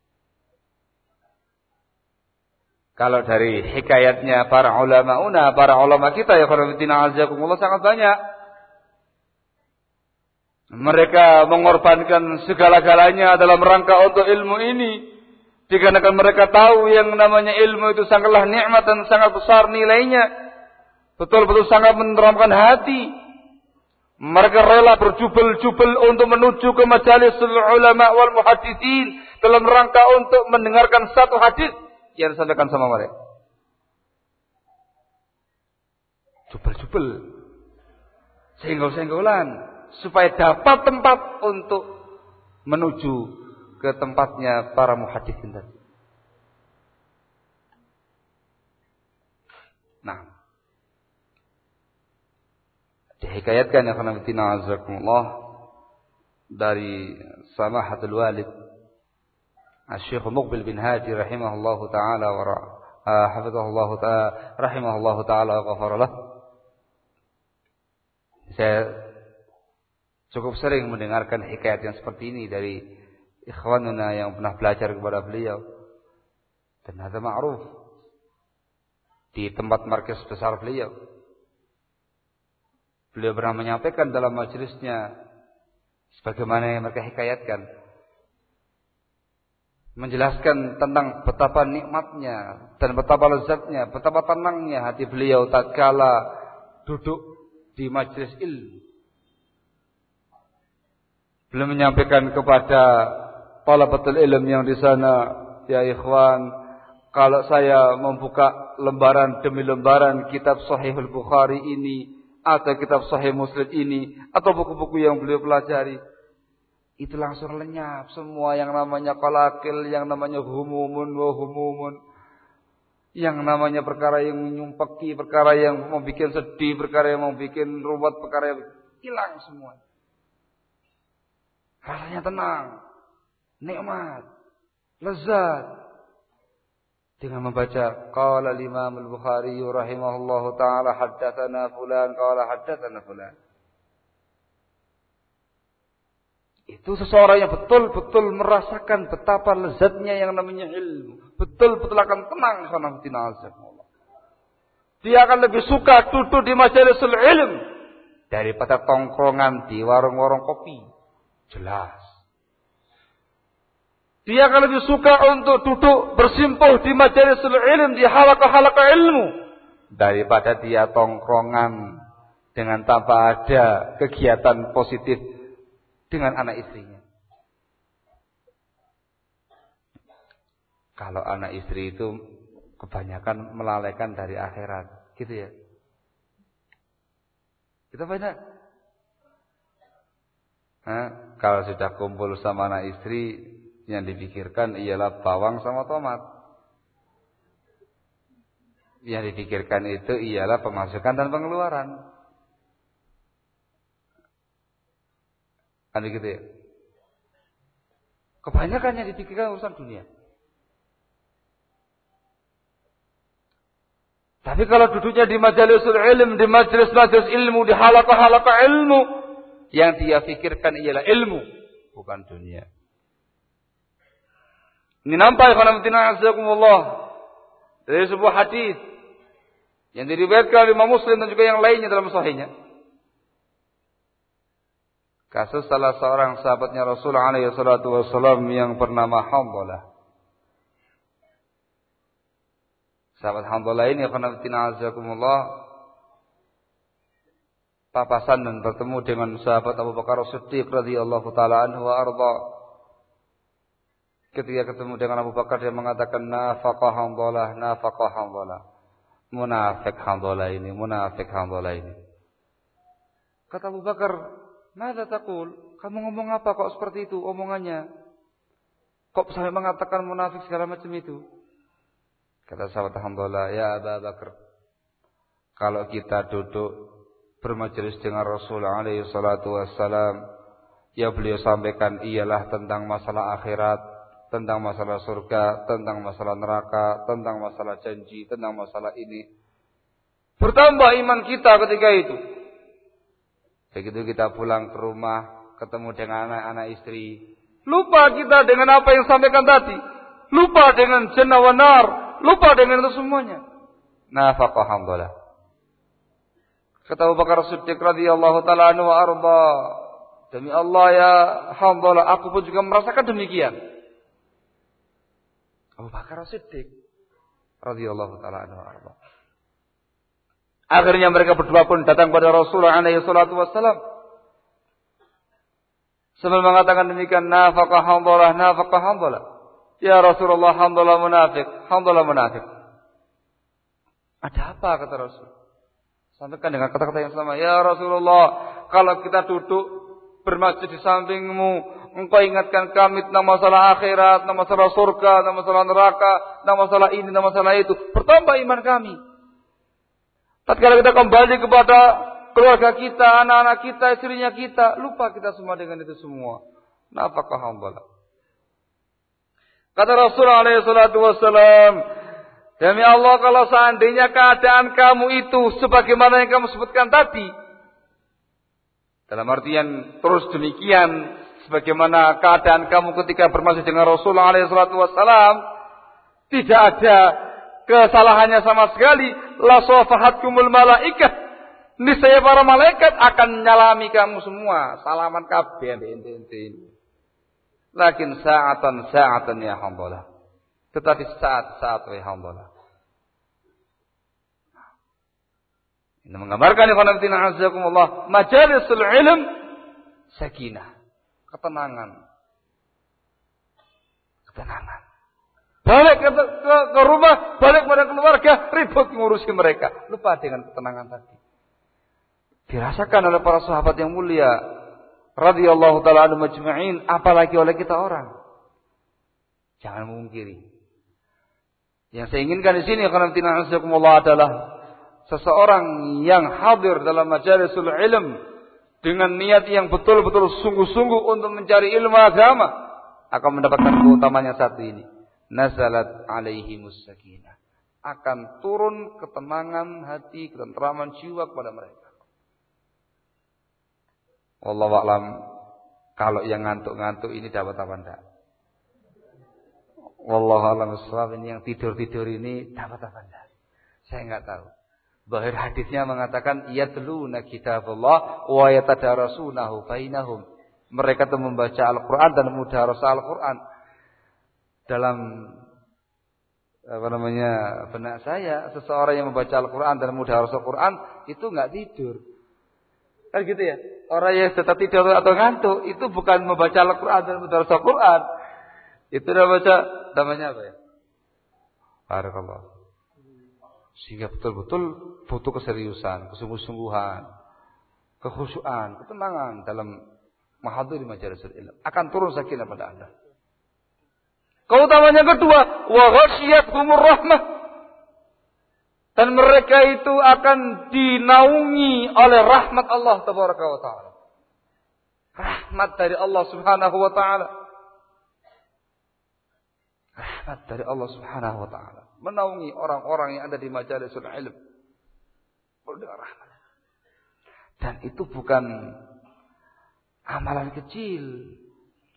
Kalau dari hikayatnya para ulama-una, para ulama kita ya karena na'azakumullah sangat banyak. Mereka mengorbankan segala-galanya dalam rangka untuk ilmu ini. Dikarenakan mereka tahu yang namanya ilmu itu sangatlah nikmat dan sangat besar nilainya. Betul-betul sangat meneramkan hati. Mereka rela berjubel-jubel untuk menuju ke majalis ulama wal muhadditsin dalam rangka untuk mendengarkan satu hadis yang disampaikan sama mereka. Jubel-jubel. Senggol-senggolan supaya dapat tempat untuk menuju ke tempatnya para muhadditsin tadi. Nah, dihikayatkan ya khana fitina azakumullah dari samahatul walid Asy-Syaikh Muqbil bin Hadi rahimahullahu taala wa uh, hafizahullahu taala rahimahullahu taala wa ghafara lah. Saya cukup sering mendengarkan hikayat yang seperti ini dari ikhwanuna yang pernah belajar kepada beliau. Dan ada ma'ruf di tempat markas besar beliau. Beliau pernah menyampaikan dalam majelisnya sebagaimana yang mereka hikayatkan, menjelaskan tentang betapa nikmatnya dan betapa lezatnya, betapa tenangnya hati beliau tatkala duduk di majelis ilmu. Beliau menyampaikan kepada talabatul ilm yang di sana, ya ikhwan, kalau saya membuka lembaran demi lembaran kitab Sahihul Bukhari ini atau kitab Sahih Muslim ini atau buku-buku yang beliau pelajari, itu langsung lenyap semua yang namanya qalaqil, yang namanya humumun wa humumun, yang namanya perkara yang menyumpeki, perkara yang membuat sedih, perkara yang membuat ruwet, perkara yang hilang semua. Rasanya tenang, nikmat, lezat dengan membaca qala al-Imam al-Bukhari rahimahullahu taala haddatsana fulan qala haddatsana fulan. Itu seseorang yang betul-betul merasakan betapa lezatnya yang namanya ilmu, betul-betul akan tenang karena tinazallah. Dia akan lebih suka duduk di majalisul ilm daripada tongkrongan di warung-warung kopi. Jelas. Dia akan lebih suka untuk duduk bersimpuh di majalisul ilm, di halaqah-halaqah ilmu, daripada dia tongkrongan dengan tanpa ada kegiatan positif dengan anak istrinya. Kalau anak istri itu kebanyakan melalaikan dari akhirat, gitu ya. Kita banyak. Nah, kalau sudah kumpul sama anak istri, yang dipikirkan ialah bawang sama tomat. Yang dipikirkan itu ialah pemasukan dan pengeluaran. Kan begitu ya? Kebanyakan yang dipikirkan urusan dunia. Tapi kalau duduknya di majalisul ilm, di majelis-majelis ilmu, di halaqah-halaqah ilmu, yang dia pikirkan ialah ilmu. bukan dunia. Ini nampak khonamtina azakumullah dari sebuah hadis yang diriwayatkan oleh Imam Muslim dan juga yang lainnya dalam sahihnya. Kasus salah seorang sahabatnya Rasulullah alaihi salatu wassalam yang bernama Hanzalah. Sahabat Hanzalah ini khonamtina azakumullah papasan dan bertemu dengan sahabat Abu Bakar As-Siddiq radhiyallahu taala anhu wa arda. Ketika ketemu dengan Abu Bakar dia mengatakan nafaqah Hanzalah, nafaqah Hanzalah. Munafik Hanzalah ini, munafik Hanzalah ini. Kata Abu Bakar, "Madza taqul? Kamu ngomong apa kok seperti itu omongannya? Kok sampai mengatakan munafik segala macam itu?" Kata sahabat Hanzalah, "Ya Abu Bakar, kalau kita duduk bermajelis dengan Rasul alaihi salatu wassalam, ya beliau sampaikan ialah tentang masalah akhirat, tentang masalah surga, tentang masalah neraka, tentang masalah janji, tentang masalah ini. Bertambah iman kita ketika itu. Begitu kita pulang ke rumah, ketemu dengan anak-anak istri, lupa kita dengan apa yang sampaikan tadi. Lupa dengan jannah wa nar, lupa dengan itu semuanya." Nafaqah Hanzalah. Kata Abu Bakar Siddiq radhiyallahu taala anhu wa arda, "Demi Allah ya Hanzalah, aku pun juga merasakan demikian." Abu Bakar Siddiq radhiyallahu taala anhu arba. Akhirnya mereka berdua pun datang kepada Rasulullah alaihi salatu wassalam. Sambil mengatakan demikian, nafaqah Hanzalah, nafaqah Hanzalah. Ya Rasulullah, Hanzalah munafik, Hanzalah munafik. Ada apa kata Rasul? Sampaikan dengan kata-kata yang sama. Ya Rasulullah, kalau kita duduk bermajlis di sampingmu, engkau ingatkan kami tentang masalah akhirat, tentang masalah surga, tentang masalah neraka, tentang masalah ini, tentang masalah itu. Bertambah iman kami. Tatkala kita kembali kepada keluarga kita, anak-anak kita, istrinya kita, lupa kita semua dengan itu semua. Nafaqah Hanzalah. Kata Rasulullah alaihi salatu wassalam, demi Allah kalau seandainya keadaan kamu itu sebagaimana yang kamu sebutkan tadi, dalam artian terus demikian sebagaimana keadaan kamu ketika bermasjid dengan Rasulullah alaihi salatu wassalam, tidak ada kesalahannya sama sekali, la safahatkumul malaikah, niscaya para malaikat akan nyalami kamu semua, salaman kabeh ente-ente. Lakin sa'atan sa'atan ya Hanzalah. Tetapi saat-saat ya Hanzalah. Ini menggambarkan ikhwan fillah azakumullah, majalisul ilm sakinah, ketenangan. Ketenangan. Balik ke, ke, ke rumah, balik pada keluarga, ribut ngurusi mereka. Lupa dengan ketenangan tadi. Dirasakan oleh para sahabat yang mulia radhiyallahu taala anhum majma'in, apalagi oleh kita orang. Jangan memungkiri. Yang saya inginkan di sini ikhwan fillah azakumullah adalah seseorang yang hadir dalam majalisul ilm dengan niat yang betul-betul sungguh-sungguh untuk mencari ilmu agama akan mendapatkan keutamaan yang satu ini. Nazalat alaihimus sakinah. Akan turun ketenangan hati, ketenteraman jiwa kepada mereka. Wallahu a'lam, kalau yang ngantuk-ngantuk ini dapat apa enggak? Wallahu a'lam bishawab, ini yang tidur-tidur ini dapat apa enggak? Saya enggak tahu. Bahir hadisnya mengatakan yatluna kitabullah wa yatadarasunahu bainahum. Mereka itu membaca Al-Qur'an dan mudarasah Al-Qur'an. Dalam apa namanya benak saya, seseorang yang membaca Al-Qur'an dan mudarasah Al-Qur'an itu enggak tidur. Kan gitu ya? Orang yang tetap tidur atau ngantuk itu bukan membaca Al-Qur'an dan mudarasah Al-Qur'an. Itu namanya namanya apa ya? Barakallah. Sehingga betul-betul butuh keseriusan, kesungguh-sungguhan, kekhusyuan, ketenangan dalam menghadiri majalisul ilm. Akan turun sakinah pada Anda. Keutamaan yang kedua, wa ghasyiyatuhumur rahmah. Dan mereka itu akan dinaungi oleh rahmat Allah tabaraka wa taala. Rahmat dari Allah Subhanahu wa taala. Rahmat dari Allah Subhanahu wa taala menaungi orang-orang yang ada di majalisul ilm. Rahmat. Dan itu bukan amalan kecil.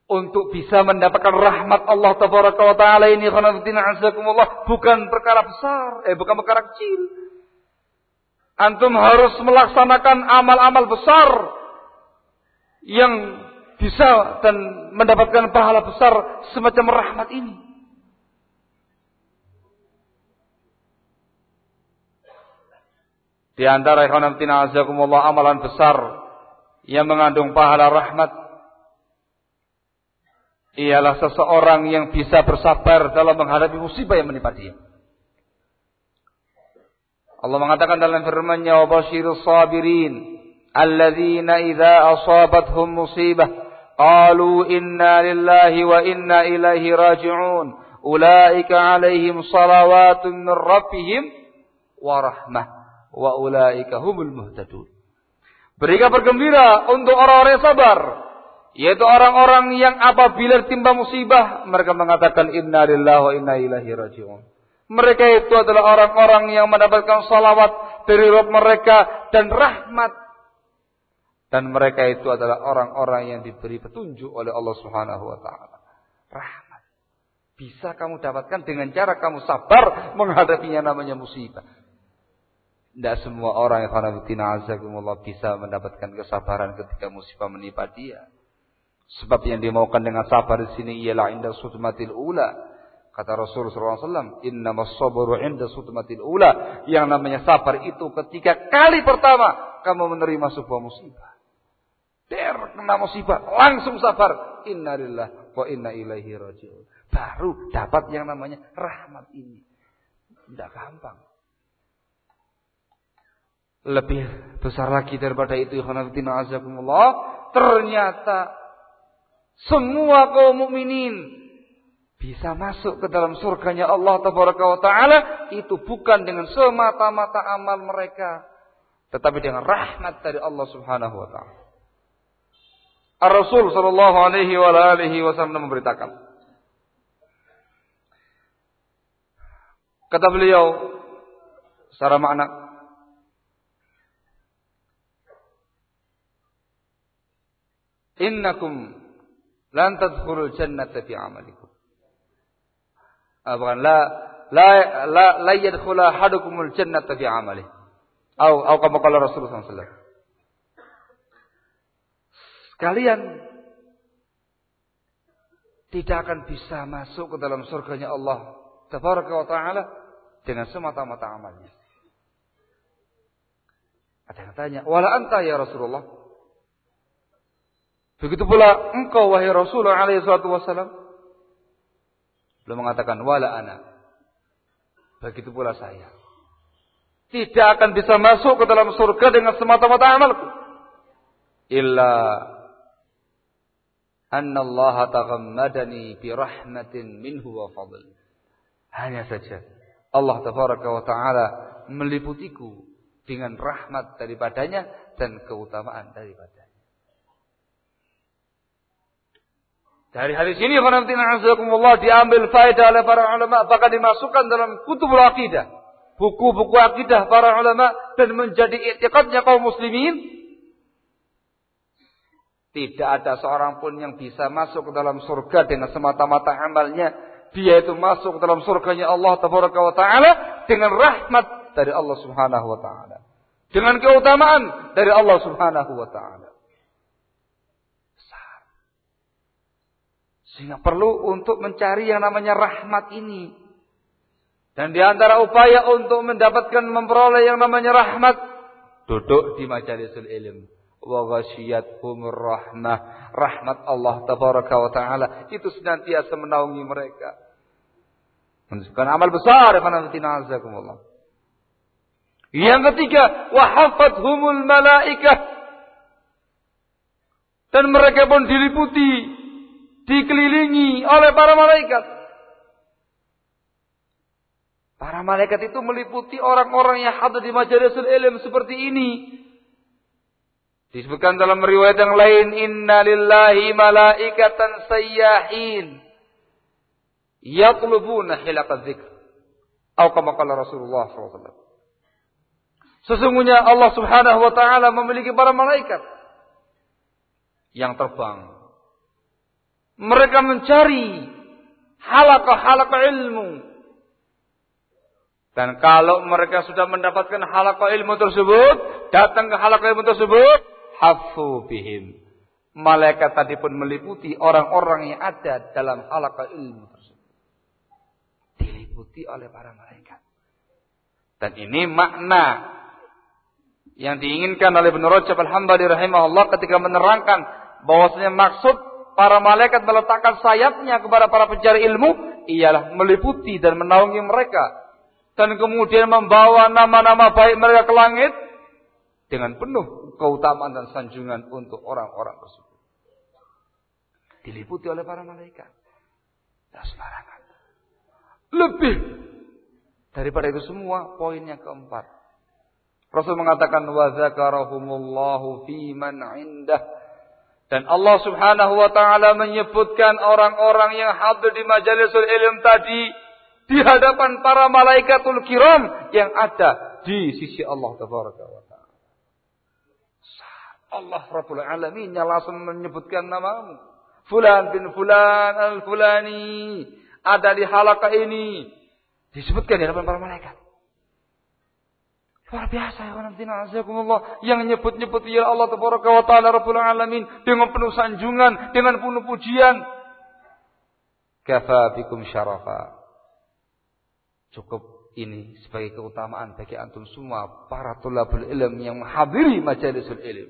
untuk bisa mendapatkan rahmat Allah tabaraka wa taala ini khonafidina azakumullah bukan perkara besar, eh bukan perkara kecil. Antum harus melaksanakan amal-amal besar yang bisa dan mendapatkan pahala besar semacam rahmat ini. Di antara khonafidina azakumullah amalan besar yang mengandung pahala rahmat ialah seseorang yang bisa bersabar dalam menghadapi musibah yang menimpa dia. Allah mengatakan dalam firman-Nya, "Wa basyirus sabirin alladzina idza asabathum musibah qalu inna lillahi wa inna ilaihi raji'un ulaika 'alaihim shalawatun min rabbihim wa rahmah wa ulaika humul muhtadun." Berikan bergembira untuk orang-orang yang sabar, yaitu orang-orang yang apabila timpa musibah mereka mengatakan inna lillahi wa inna ilaihi raji'un. Mereka itu adalah orang-orang yang mendapatkan salawat dari Rabb mereka dan rahmat. Dan mereka itu adalah orang-orang yang diberi petunjuk oleh Allah Subhanahu wa taala. Rahmat bisa kamu dapatkan dengan cara kamu sabar menghadapinya namanya musibah. Tidak semua orang yang khonafidina azakumullah bisa mendapatkan kesabaran ketika musibah menimpa dia. Sebab yang dimaukan dengan sabar di sini ialah inda sudmatil ula. Kata Rasulullah sallallahu alaihi wasallam, "Innamas sabru inda sudmatil ula." Yang namanya sabar itu ketika kali pertama kamu menerima sebuah musibah. Der kena musibah, langsung sabar. Inna lillahi wa inna ilaihi raji'un. Baru dapat yang namanya rahmat ini. Tidak gampang. Lebih besar lagi daripada itu, khonafidina azakumullah, ternyata semua kaum mukminin bisa masuk ke dalam surganya Allah tabaraka wa taala itu bukan dengan semata-mata amal mereka, tetapi dengan rahmat dari Allah Subhanahu wa taala. Ar-Rasul sallallahu alaihi wa alihi wasallam memberitakan, kata beliau secara makna, innakum lan tadkhulul jannata bi amalikum. Ah, bukan la la la la yadkhulu ahadukumul jannata bi amalihi. Atau atau kama qala Rasulullah sallallahu alaihi wasallam. Kalian tidak akan bisa masuk ke dalam surganya Allah tabaraka wa taala dengan semata-mata amalnya. Ada yang tanya, "Wala anta ya Rasulullah?" Begitu pula engkau wahai Rasulullah alaihi salatu wasallam. Beliau mengatakan wala ana. Begitu pula saya. Tidak akan bisa masuk ke dalam surga dengan semata-mata amalku. Illa anna Allah taghammadani bi rahmatin minhu wa fadl. Hanya saja Allah tabaraka wa taala meliputiku dengan rahmat daripadanya dan keutamaan daripadanya. Dari hadis ini khonafidina azakumullah diambil faedah oleh para ulama, bahkan dimasukkan dalam kutubul akidah, buku-buku akidah para ulama, dan menjadi i'tiqadnya kaum muslimin. Tidak ada seorang pun yang bisa masuk ke dalam surga dengan semata-mata amalnya. Dia itu masuk ke dalam surganya Allah tabaraka wa taala dengan rahmat dari Allah Subhanahu wa taala, dengan keutamaan dari Allah Subhanahu wa taala. Sehingga perlu untuk mencari yang namanya rahmat ini. Dan di antara upaya untuk mendapatkan memperoleh yang namanya rahmat, duduk di majalisul ilm. Wa ghasyiyatuhumur rahmah. Rahmat Allah tabaraka wa taala itu senantiasa menaungi mereka. Menunjukkan amal besar, khonafidina azakumullah. Yang ketiga, wa hafathumul malaikah. Dan mereka pun diliputi, dikelilingi oleh para malaikat. Para malaikat itu meliputi orang-orang yang hadir di majalisul ilm seperti ini. Disebutkan dalam riwayat yang lain, inna lillahi malaikatan sayyahin yatlubuna hilaqadz dzikr. Atau kama qala Rasulullah sallallahu alaihi wasallam. Sesungguhnya Allah Subhanahu wa taala memiliki para malaikat yang terbang Mereka mencari halaqah-halaqah ilmu. Dan kalau mereka sudah mendapatkan halaqah ilmu tersebut, datang ke halaqah ilmu tersebut, hafu bihim. Malaikat tadi pun meliputi orang-orang yang ada dalam halaqah ilmu tersebut. Diliputi oleh para malaikat. Dan ini makna yang diinginkan oleh Ibnu Rajab Al-Hambali rahimahullah ketika menerangkan bahwasanya maksud para malaikat meletakkan sayapnya kepada para pencari ilmu ialah meliputi dan menaungi mereka. Dan kemudian membawa nama-nama baik mereka ke langit dengan penuh keutamaan dan sanjungan untuk orang-orang tersebut. Diliputi oleh para malaikat. Tidak sembarangan. Lebih daripada itu semua, poin yang keempat. Rasul mengatakan wa dzakarahumullahu fi man 'indah. Dan Allah Subhanahu wa taala menyebutkan orang-orang yang hadir di majalisul ilm tadi di hadapan para malaikatul kiram yang ada di sisi Allah Tabaraka wa taala. Allah Rabbul Alamin langsung menyebutkan namamu. Fulan bin Fulan al-Fulani ada di halaqah ini. Disebutkan di hadapan para malaikat. Luar biasa ya Allah. Yang nyebut-nyebut ya Allah Tabaraka wa taala Rabbul Alamin dengan penuh sanjungan, dengan penuh pujian. Kafa bikum syarafa. Cukup ini sebagai keutamaan bagi antum semua para tulabul ilm yang menghadiri majalisul ilm.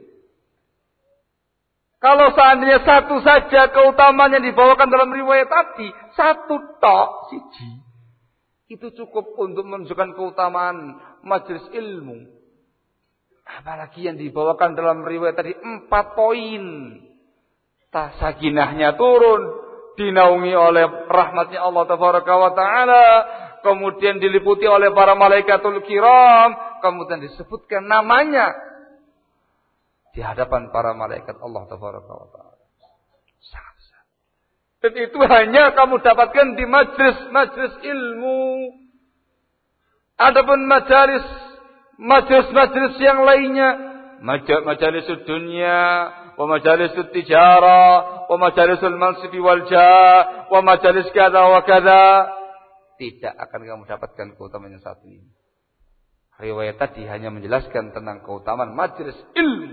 Kalau seandainya satu saja keutamaan yang dibawakan dalam riwayat tadi, satu tok siji, itu cukup untuk menunjukkan keutamaan majelis ilmu. Apalagi yang dibawakan dalam riwayat tadi empat poin. Sakinahnya turun, dinaungi oleh rahmatnya Allah Tabaraka wa taala, kemudian diliputi oleh para malaikatul kiram, kemudian disebutkan namanya di hadapan para malaikat Allah Tabaraka wa taala. Sangat besar. Dan itu hanya kamu dapatkan di majlis-majlis ilmu. Adapun majalis majalis-majalis yang lainnya, majalis dunia, wa majalis tijara, wa majalis mansibi wal jah, wa majalis kada wa kada, tidak akan kamu dapatkan keutamaan yang satu ini. Riwayat tadi hanya menjelaskan tentang keutamaan majelis ilmu.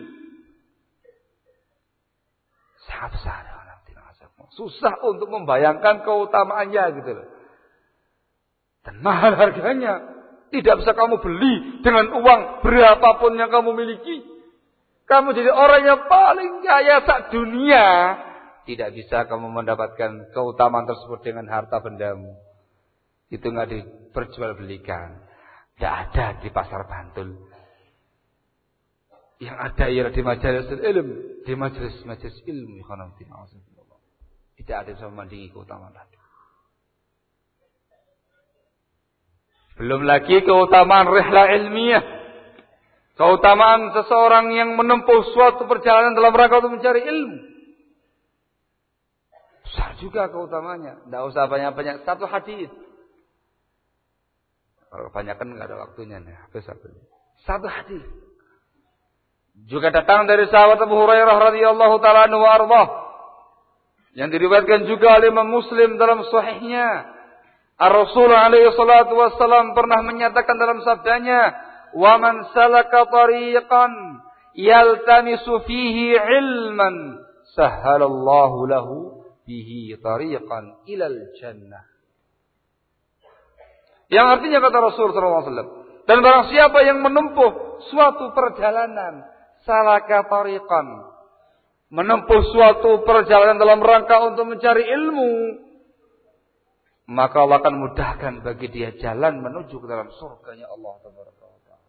Sangat besar. Susah untuk membayangkan keutamaannya gitu loh. Dan mahal harganya. Tidak bisa kamu beli dengan uang berapapun yang kamu miliki. Kamu jadi orang yang paling kaya sak dunia. Tidak bisa kamu mendapatkan keutamaan tersebut dengan harta bendamu. Itu nggak diperjualbelikan. Tidak ada di pasar Bantul. Yang ada ialah di majelis ilmu, di majelis-majelis ilmu. Tidak ada yang bisa memandingi keutamaan tadi. Belum lagi keutamaan rihla ilmiah. Keutamaan seseorang yang menempuh suatu perjalanan dalam rangka untuk mencari ilmu. Besar juga keutamaannya. Tidak usah banyak-banyak. Satu hadis. Kalau kebanyakan nggak ada waktunya nih. Satu hadis. Juga datang dari sahabat Abu Hurairah radhiyallahu taala anhu wa ardhah. Yang diriwayatkan juga oleh Imam Muslim dalam sahihnya. Ar-Rasul alaihi salatu wassalam pernah menyatakan dalam sabdanya, "Wa man salaka tariqan yaltamisu fihi ilman, sahhalallahu lahu bihi tariqan ilal jannah." Yang artinya kata Rasul sallallahu alaihi wasallam, dan barang siapa yang menempuh suatu perjalanan, salaka tariqan, menempuh suatu perjalanan dalam rangka untuk mencari ilmu, maka Allah akan mudahkan bagi dia jalan menuju ke dalam surganya Allah Taala.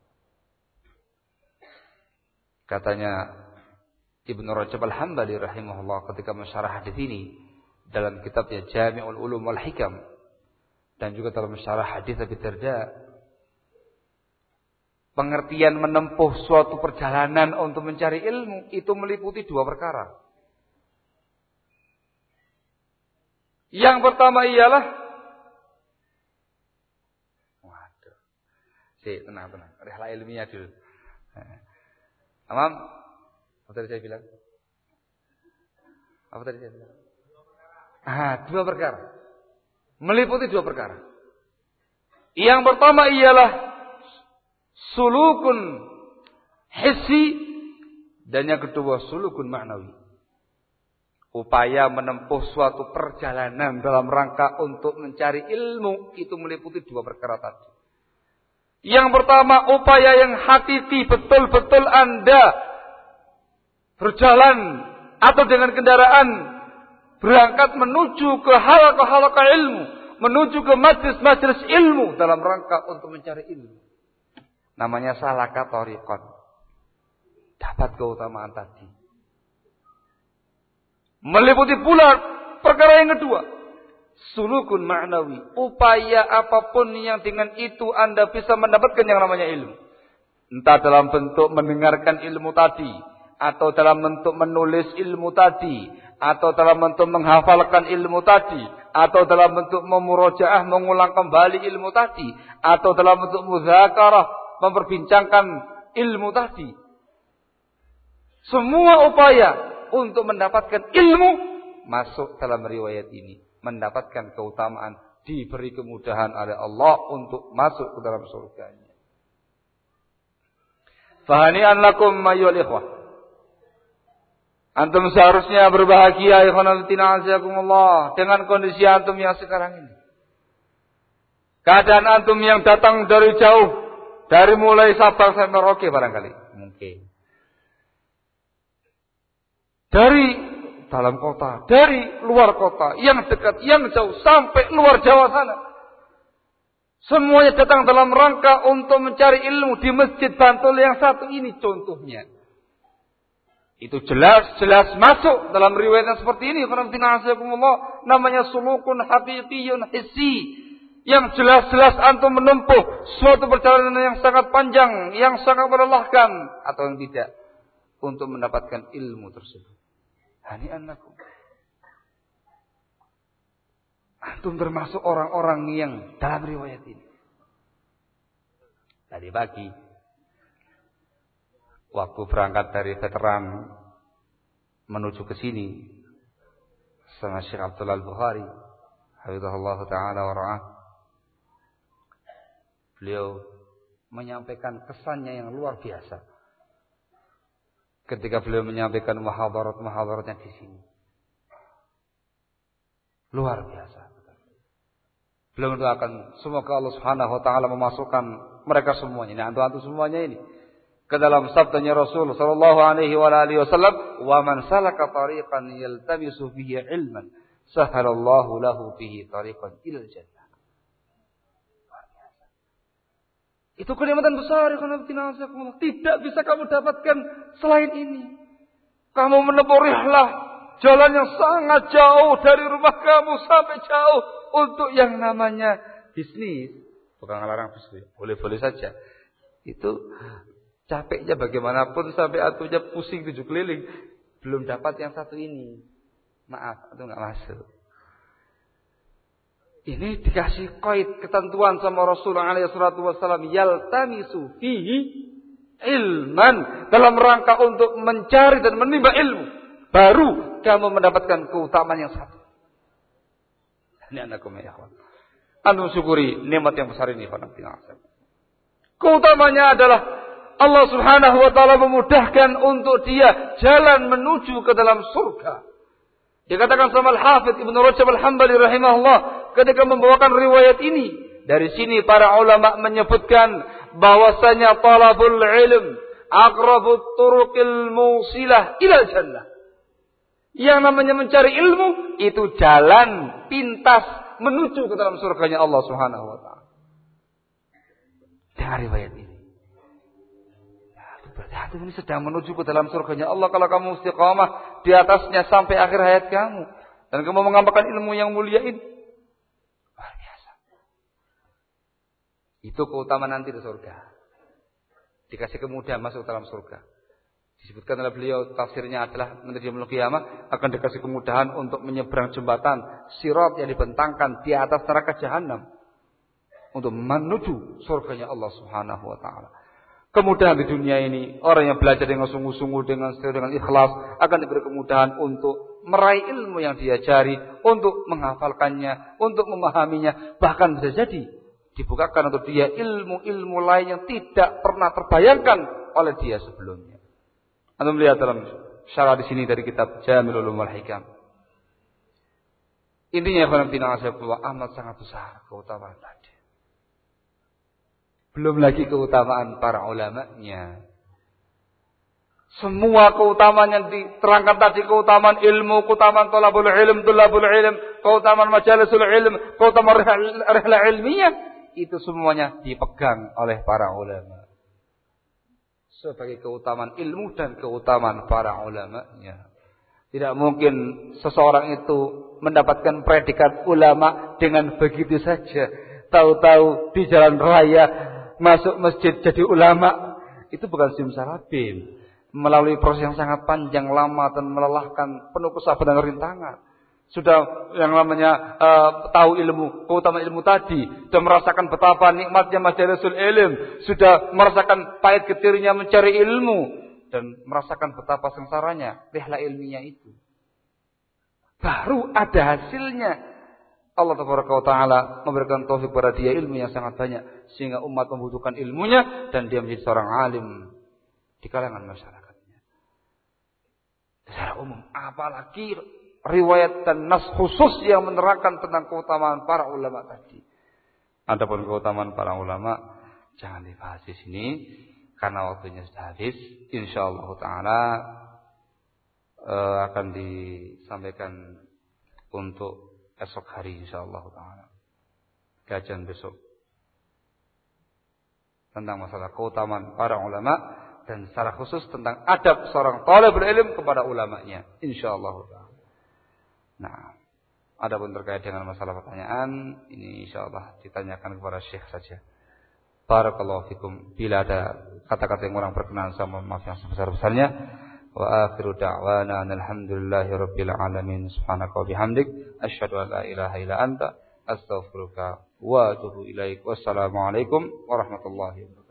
Katanya Ibnu Rajab Al-Hambali rahimahullah ketika mensyarah hadis ini dalam kitabnya Jami'ul Ulum wal Hikam dan juga dalam mensyarah hadis Abi Darda, pengertian menempuh suatu perjalanan untuk mencari ilmu itu meliputi dua perkara. Yang pertama ialah Si, tenang, tenang. Rihla ilmiah dulu. Amam, apa tadi saya bilang? Apa tadi saya bilang? Ah, dua perkara. Meliputi dua perkara. Yang pertama ialah sulukun hissi dan yang kedua sulukun ma'nawi. Upaya menempuh suatu perjalanan dalam rangka untuk mencari ilmu itu meliputi dua perkara tadi. Yang pertama upaya yang hakiki, betul-betul Anda berjalan atau dengan kendaraan berangkat menuju ke halaqah-halaqah ilmu, menuju ke majlis-majlis ilmu dalam rangka untuk mencari ilmu. Namanya salaka thariqan. Dapat keutamaan tadi. Meliputi pula perkara yang kedua, sulukun ma'nawi, upaya apapun yang dengan itu Anda bisa mendapatkan yang namanya ilmu. Entah dalam bentuk mendengarkan ilmu tadi, atau dalam bentuk menulis ilmu tadi, atau dalam bentuk menghafalkan ilmu tadi, atau dalam bentuk memurojaah, mengulang kembali ilmu tadi, atau dalam bentuk mudzakarah, memperbincangkan ilmu tadi. Semua upaya untuk mendapatkan ilmu masuk dalam riwayat ini, mendapatkan keutamaan, diberi kemudahan oleh Allah untuk masuk ke dalam surganya. Fahani'an lakum ayyuhal ikhwah. Antum seharusnya berbahagia ikhwan fillah dengan kondisi antum yang sekarang ini. Keadaan antum yang datang dari jauh, dari mulai Sabang sampai Merauke barangkali, mungkin. Dari dalam kota, dari luar kota, yang dekat, yang jauh, sampai luar Jawa sana. Semuanya datang dalam rangka untuk mencari ilmu di Masjid Bantul yang satu ini contohnya. Itu jelas-jelas masuk dalam riwayat yang seperti ini. Namanya sulukun haqiqiyun hissi. Yang jelas-jelas antum menempuh suatu perjalanan yang sangat panjang, yang sangat melelahkan, atau yang tidak, untuk mendapatkan ilmu tersebut. Hani'an lakum. Antum termasuk orang-orang yang dalam riwayat ini. Tadi pagi, waktu berangkat dari veteran menuju ke sini, sama Syekh Abdullah Al-Bukhari, hafizahullah ta'ala wa ra'ah. Beliau menyampaikan kesannya yang luar biasa ketika beliau menyampaikan muhadharat-muhadharatnya di sini. Luar biasa. Beliau mendoakan semoga Allah Subhanahu wa taala memasukkan mereka semuanya, ini antu-antu semuanya ini, ke dalam sabdanya Rasul sallallahu alaihi wa alihi wasallam, "Wa man salaka tariqan yaltamisu fihi ilman, sahalallahu lahu fihi tariqan ilal jannah." Itu kenikmatan besar ya karena tidak bisa kamu dapatkan selain ini. Kamu menempuh rihlah, jalan yang sangat jauh dari rumah kamu sampai jauh untuk yang namanya bisnis. Bukan ngelarang bisnis, boleh-boleh saja. Itu capeknya bagaimanapun sampai atunya pusing tujuh keliling, belum dapat yang satu ini. Maaf, itu nggak masuk. Ini dikasih qaid, ketentuan sama Rasulullah alaihi salatu wasallam, yaltamisu fihi ilman, dalam rangka untuk mencari dan menimba ilmu, baru kamu mendapatkan keutamaan yang satu. Ini anakum ya ikhwan. Anda syukuri nikmat yang besar ini, ikhwan. Keutamanya adalah Allah Subhanahu wa taala memudahkan untuk dia jalan menuju ke dalam surga. Dikatakan sama Al-Hafidz Ibnu Rajab Al-Hambali rahimahullah ketika membawakan riwayat ini. Dari sini para ulama menyebutkan bahwasanya talabul ilm aqrabut turuqil musilah ila jannah. Yang namanya mencari ilmu itu jalan pintas menuju ke dalam surganya Allah Subhanahu wa taala. Dengan riwayat ini. Berarti ini sedang menuju ke dalam surganya Allah kalau kamu istiqamah di atasnya sampai akhir hayat kamu. Dan kamu mengamalkan ilmu yang mulia ini. Luar biasa. Itu keutamaan nanti di surga. Dikasih kemudahan masuk ke dalam surga. Disebutkan oleh beliau, tafsirnya adalah nanti di yaumul qiyamah akan dikasih kemudahan untuk menyeberang jembatan sirat yang dibentangkan di atas neraka jahanam. Untuk menuju surganya Allah Subhanahu wa ta'ala. Kemudahan di dunia ini, orang yang belajar dengan sungguh-sungguh, dengan dengan ikhlas, akan diberi kemudahan untuk meraih ilmu yang diajari, untuk menghafalkannya, untuk memahaminya, bahkan bisa jadi dibukakan untuk dia ilmu-ilmu lain yang tidak pernah terbayangkan oleh dia sebelumnya. Anda melihat dalam syarah di sini dari kitab Jamilul Ulum wal Hikam. Intinya bahwa amat sangat besar keutamaan tadi. Belum lagi keutamaan para ulamanya. Semua keutamaan yang diterangkan tadi, keutamaan ilmu, keutamaan thalabul ilm, thalabul ilm, keutamaan majalisul ilm, keutamaan rihla ilmiah, itu semuanya dipegang oleh para ulama. Sebagai keutamaan ilmu dan keutamaan para ulamanya. Tidak mungkin seseorang itu mendapatkan predikat ulama dengan begitu saja. Tahu-tahu di jalan raya masuk masjid jadi ulama. Itu bukan simsalabim. Melalui proses yang sangat panjang, lama dan melelahkan, penuh kesabaran dan rintangan. Sudah yang namanya uh, tahu ilmu, keutamaan ilmu tadi, sudah merasakan betapa nikmatnya majalisul ilm, sudah merasakan pahit getirnya mencari ilmu, dan merasakan betapa sengsaranya rihla ilmiah itu. Baru ada hasilnya. Allah Taala memberikan taufik kepada dia ilmu yang sangat banyak, sehingga umat membutuhkan ilmunya dan dia menjadi seorang alim di kalangan masyarakat. Secara umum, apalagi riwayat dan nas khusus yang menerangkan tentang keutamaan para ulama tadi. Adapun keutamaan para ulama jangan dibahas di sini karena waktunya sudah habis. Insyaallah taala uh, akan disampaikan untuk esok hari insyaallah taala. Kajian besok tentang masalah keutamaan para ulama dan secara khusus tentang adab seorang talibul ilm kepada ulamanya insyaallah taala. Nah, adapun terkait dengan masalah pertanyaan ini insyaallah ditanyakan kepada Syekh saja. Barakallahu fikum. Bila ada kata-kata yang kurang berkenan sama maaf yang sebesar-besarnya. Wa akhiru da'wana alhamdulillahi rabbil alamin. Subhanaka wa bihamdik asyhadu an la ilaha illa anta astaghfiruka wa atubu ilaik. Wassalamualaikum warahmatullahi wabarakatuh.